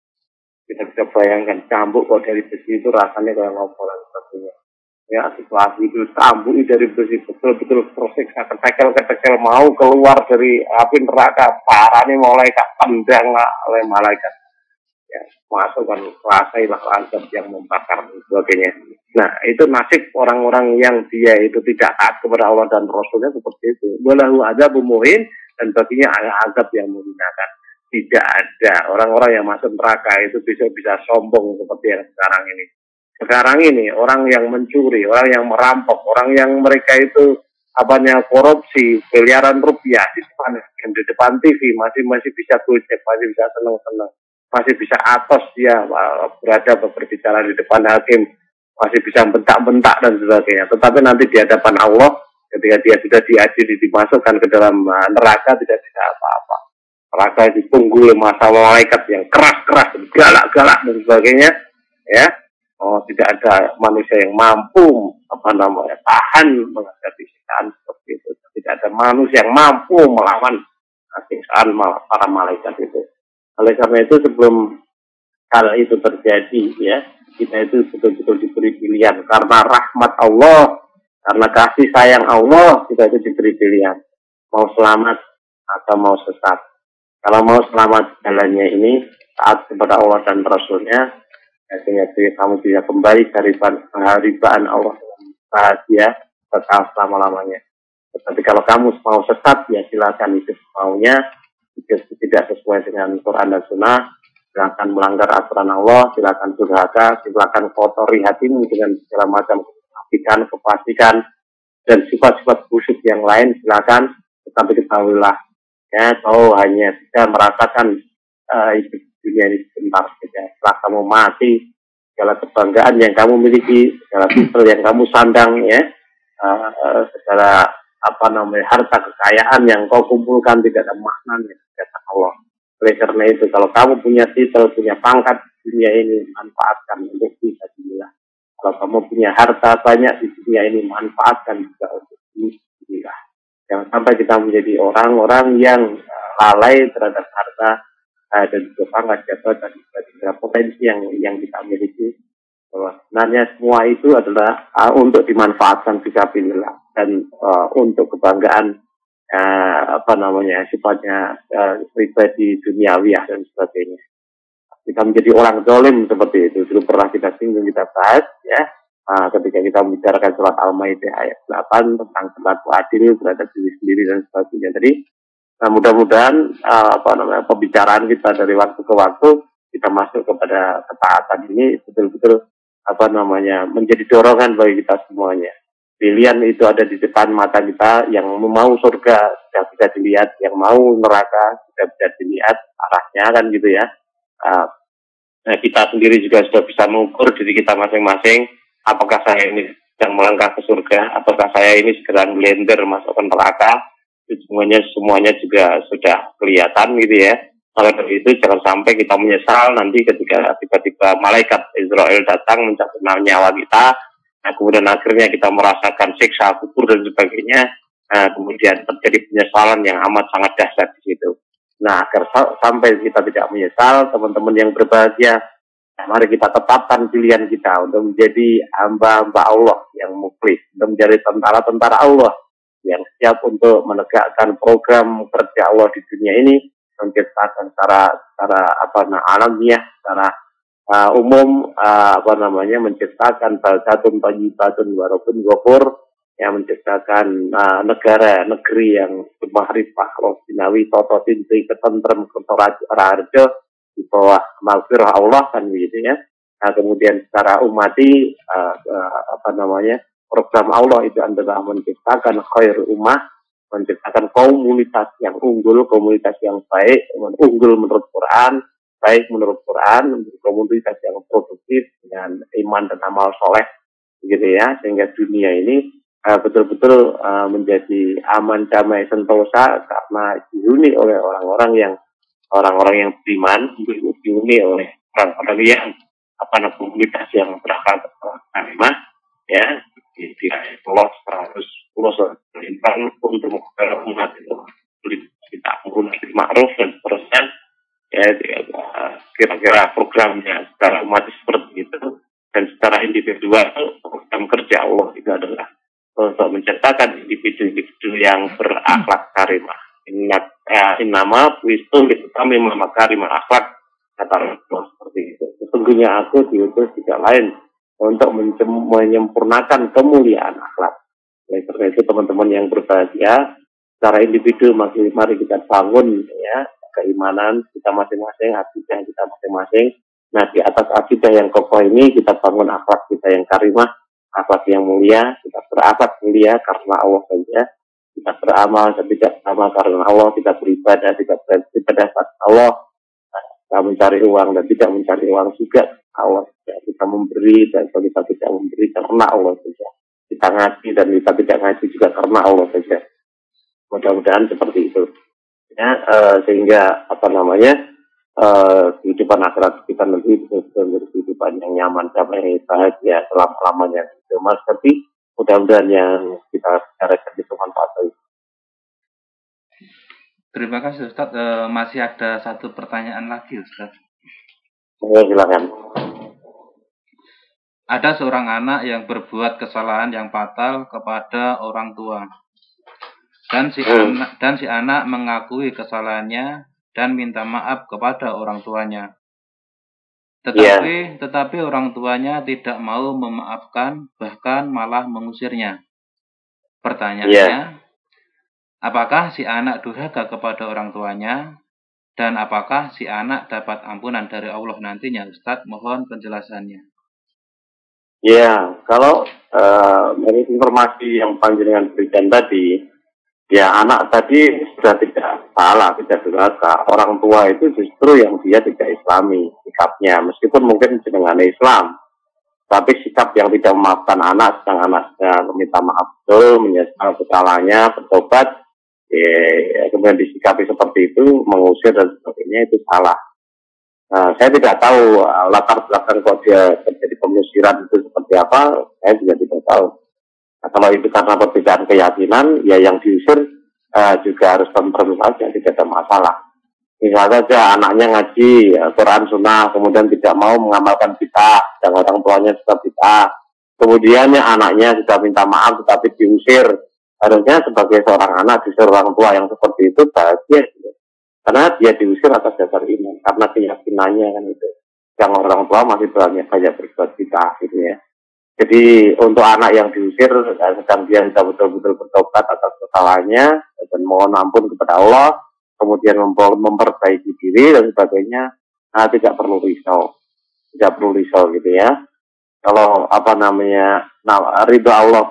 Kita bisa bayangkan cambuk kok dari besi itu rasanya kayak ngopolan sepertinya. Ya, situasi itu cambuk dari besi betul-betul tersiksa ketekel-ketekel mau keluar dari api neraka, parahnya mulai tendang oleh malaikat. Ya, masukkan rasailah azab yang membakar dan sebagainya. Nah, itu nasib orang-orang yang dia itu tidak taat kepada Allah dan Rasulnya seperti itu. Walahu adzabun muhin, dan baginya ada azab yang menghinakan. Tidak ada orang-orang yang masuk neraka itu bisa-bisa sombong seperti yang sekarang ini. Sekarang ini orang yang mencuri, orang yang merampok, orang yang mereka itu apanya korupsi, miliaran rupiah di depan di depan T V masih masih bisa gojek, masih bisa senang-senang. Masih bisa atos dia berada berbicara di depan hakim, masih bisa bentak-bentak dan sebagainya. Tetapi nanti di hadapan Allah, ketika dia sudah diadili dimasukkan ke dalam neraka tidak bisa apa-apa. Neraka ditunggu oleh masa malaikat yang keras-keras, galak-galak dan sebagainya. Ya, oh tidak ada manusia yang mampu apa namanya tahan menghadapi siksaan seperti itu. Tidak ada manusia yang mampu melawan siksaan para malaikat itu. Oleh karena itu sebelum hal itu terjadi ya kita itu betul-betul diberi pilihan karena rahmat Allah, karena kasih sayang Allah kita itu diberi pilihan mau selamat atau mau sesat. Kalau mau selamat jalannya ini taat kepada Allah dan Rasulnya, sehingga kamu bisa kembali dari penghariban Allah bahagia kekal selama-lamanya. Tetapi kalau kamu mau sesat ya silakan hidup maunya. Jika tidak sesuai dengan Quran dan Sunnah, silakan melanggar aturan Allah, silakan durhaka, silakan kotori hatimu dengan segala macam kepastikan, kefasikan dan sifat-sifat busuk yang lain, silakan. Tetapi ketahuilah, ya, kau hanya bisa merasakan uh, hidup dunia ini sebentar saja. Setelah kamu mati, segala kebanggaan yang kamu miliki, segala titel yang kamu sandang, ya, uh, uh, segala apa namanya harta kekayaan yang kau kumpulkan tidak ada maknanya kata Allah. Oleh karena itu kalau kamu punya titel, punya pangkat di dunia ini, manfaatkan untuk bisa dunia. Kalau kamu punya harta banyak di dunia ini, manfaatkan juga untuk dunia. Jangan sampai kita menjadi orang-orang yang uh, lalai terhadap harta uh, dan juga pangkat jabatan dan juga potensi yang yang kita miliki. Bahwa sebenarnya semua itu adalah uh, untuk dimanfaatkan fisabilillah dan uh, untuk kebanggaan uh, apa namanya sifatnya uh, pribadi duniawiyah dan sebagainya. Kita menjadi orang zalim seperti itu dulu pernah kita singgung, kita bahas ya uh, ketika kita membicarakan surat Al-Maidah ayat delapan tentang berlaku adil terhadap diri sendiri dan sebagainya. Jadi nah, mudah-mudahan uh, apa namanya pembicaraan kita dari waktu ke waktu kita masuk kepada ketaatan ini betul-betul apa namanya menjadi dorongan bagi kita semuanya. pilihan itu ada di depan mata kita, yang mau surga sudah bisa dilihat, yang mau neraka sudah bisa dilihat arahnya kan gitu ya. Uh, nah, kita sendiri juga sudah bisa mengukur diri kita masing-masing, apakah saya ini sedang melangkah ke surga, ataukah saya ini segera melender masuk ke neraka. Itu semuanya semuanya juga sudah kelihatan gitu ya. Maka dari itu jangan sampai kita menyesal nanti ketika tiba-tiba malaikat Israel datang mencabut nyawa kita. Nah, kemudian akhirnya kita merasakan siksa kubur dan sebagainya. Nah, kemudian terjadi penyesalan yang amat sangat dahsyat di situ. Nah, agar sa- sampai kita tidak menyesal, teman-teman yang berbahagia, nah, mari kita tetapkan pilihan kita untuk menjadi hamba-hamba Allah yang mukhlis, untuk menjadi tentara-tentara Allah yang siap untuk menegakkan program kerja Allah di dunia ini, menciptakan secara secara apa nah alamiah, secara uh, umum uh, apa namanya menciptakan baldatun thayyibatun wa rabbun ghafur, yang menciptakan uh, negara negeri yang bermahrifah rohinawi toto tinti ketentrem ketorarjo di bawah maghfirah Allah kan begitu ya. Nah, kemudian secara umati uh, uh, apa namanya program Allah itu adalah menciptakan khair ummah, menciptakan komunitas yang unggul, komunitas yang baik, unggul menurut Quran, baik menurut Quran, komunitas yang produktif dengan iman dan amal soleh, gitu ya, sehingga dunia ini uh, betul-betul uh, menjadi aman, damai, sentosa karena dihuni oleh orang-orang yang orang-orang yang beriman, dihuni oleh orang-orang yang apa namanya komunitas yang berakal karimah, ya, tidak polos seratus polos perintah untuk menghadap umat itu kita menggunakan ma'ruf dan seterusnya, ya, kira-kira programnya secara umat seperti itu. Dan secara individual program kerja Allah itu adalah untuk menciptakan individu-individu yang berakhlak karimah. Inna eh, nama wisdom itu kami memakai akhlak, kata Rasulullah seperti itu. Sesungguhnya aku diutus tidak lain untuk menyempurnakan kemuliaan akhlak. Oleh karena itu teman-teman yang berbahagia, secara individu mari, mari kita bangun ya keimanan kita masing-masing, akidah kita masing-masing. Nah, di atas akidah yang kokoh ini kita bangun akhlak kita yang karimah, akhlak yang mulia, kita berakhlak mulia karena Allah saja. Kita beramal dan tidak beramal karena Allah, kita beribadah tidak beribadah karena Allah, kita mencari uang dan tidak mencari uang juga Allah. Kita memberi dan kita tidak memberi karena Allah saja. Kita ngaji dan kita tidak ngaji juga karena Allah saja. Mudah-mudahan seperti itu. Ya, uh, sehingga apa namanya uh, kehidupan akhirat kita nanti menjadi kehidupan yang nyaman, damai, bahagia selama-lamanya. Itu Mas Kerti, mudah-mudahan yang kita bicarakan itu manfaat. Terima kasih Ustaz. E, masih ada satu pertanyaan lagi Ustaz. Ya, silakan. Ada seorang anak yang berbuat kesalahan yang fatal kepada orang tua. Dan si hmm. anak dan si anak mengakui kesalahannya dan minta maaf kepada orang tuanya. Tetapi yeah. tetapi orang tuanya tidak mau memaafkan, bahkan malah mengusirnya. Pertanyaannya, yeah. apakah si anak durhaka kepada orang tuanya? Dan apakah si anak dapat ampunan dari Allah nantinya? Ustadz, mohon penjelasannya. Ya, kalau uh, dari informasi yang panjenengan berikan tadi, ya anak tadi sudah tidak salah, tidak durhaka. Orang tua itu justru yang dia tidak islami sikapnya, meskipun mungkin dengan Islam. Tapi sikap yang tidak memaafkan anak, sedang anak sedang meminta maaf betul, menyesal kesalahannya, bertobat, ya, kemudian disikapi seperti itu, mengusir dan sebagainya, itu salah. Nah, saya tidak tahu uh, latar belakang kok dia terjadi pengusiran itu seperti apa, saya juga tidak tahu. Nah, kalau itu karena perbedaan keyakinan, ya yang diusir uh, juga harus tentrem saja, tidak ada masalah. Misalnya saja anaknya ngaji ya, Quran Sunnah, kemudian tidak mau mengamalkan kita, dan orang tuanya sudah kita. Kemudian ya, anaknya sudah minta maaf tetapi diusir. Harusnya sebagai seorang anak diusir orang tua yang seperti itu bahagia. Karena dia diusir atas dasar iman, karena keyakinannya kan itu. Yang orang tua masih banyak banyak berbuat kita gitu ya. Jadi untuk anak yang diusir, sedang dia sudah betul-betul bertobat atas kesalahannya dan mohon ampun kepada Allah, kemudian memperbaiki diri dan sebagainya, nah, tidak perlu risau, tidak perlu risau gitu ya. Kalau apa namanya, nah, ridho Allah bersifat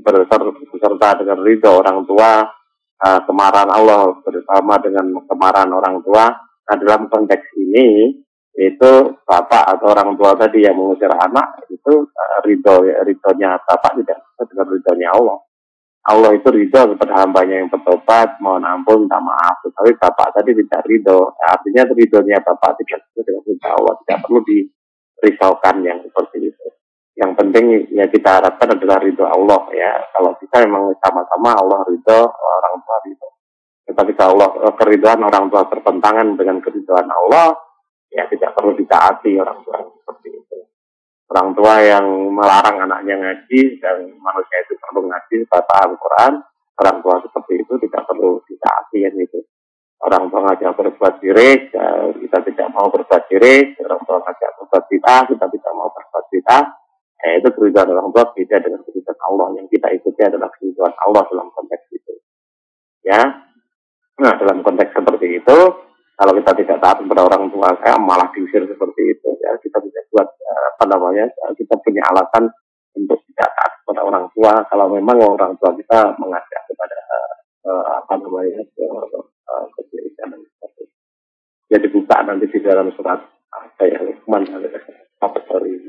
berserta dengan ridho orang tua, uh, kemarahan Allah bersama dengan kemarahan orang tua. Nah, dalam konteks ini itu bapak atau orang tua tadi yang mengusir anak itu uh, ridho ridhonya bapak tidak dengan ridhonya Allah. Allah itu ridho kepada hambanya yang bertobat, mohon ampun, minta maaf. Tapi bapak tadi tidak ridho. Ya, artinya ridhonya bapak tidak sesuai dengan ridho Allah. Tidak perlu dirisaukan yang seperti itu. Yang penting ya kita harapkan adalah ridho Allah ya. Kalau kita memang sama-sama Allah ridho, orang tua ridho. Tetapi kalau keridhaan orang tua bertentangan dengan keridhaan Allah, ya tidak perlu ditaati orang tua seperti itu. Orang tua yang melarang anaknya ngaji dan manusia itu perlu ngaji, baca Al-Quran, orang tua seperti itu tidak perlu ditaati ya gitu. Orang tua ngajak berbuat syirik, ya, kita tidak mau berbuat syirik. Orang tua ngajak berbuat bid'ah, kita tidak mau berbuat bid'ah. Eh, itu keridhaan orang tua beda dengan keridhaan Allah. Yang kita ikuti adalah keridhaan Allah dalam konteks itu. Ya, nah dalam konteks seperti itu, kalau kita tidak taat kepada orang tua saya malah diusir seperti itu, ya kita bisa buat apa namanya, kita punya alasan untuk tidak taat kepada orang tua kalau memang orang tua kita mengajak kepada uh, apa namanya kesyirikan dan sebagainya. Jadi buka nanti di dalam surat apa ya, Luqman apa sorry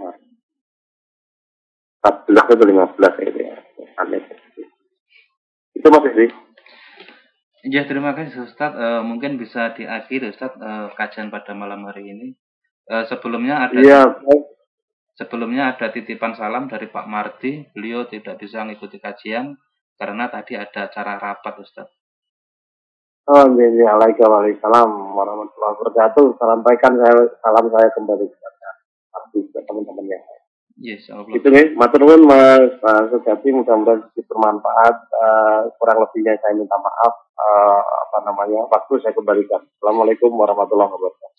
empat belas atau lima belas itu ya, aneh. Itu masih sih. Ya, terima kasih Ustaz. Uh, mungkin bisa diakhiri Ustaz uh, kajian pada malam hari ini. Uh, sebelumnya ada ya, sebelumnya ada titipan salam dari Pak Mardi. Beliau tidak bisa mengikuti kajian karena tadi ada acara rapat Ustaz. Oh, ya, waalaikumsalam warahmatullahi wabarakatuh. Sampaikan saya salam saya kembali kepada teman-teman yang yes, itu nih, matur nuwun Mas Mas Sejati, mudah-mudahan bermanfaat. Uh, kurang lebihnya saya minta maaf. Uh, apa namanya, waktu saya kembalikan. Assalamualaikum warahmatullahi wabarakatuh.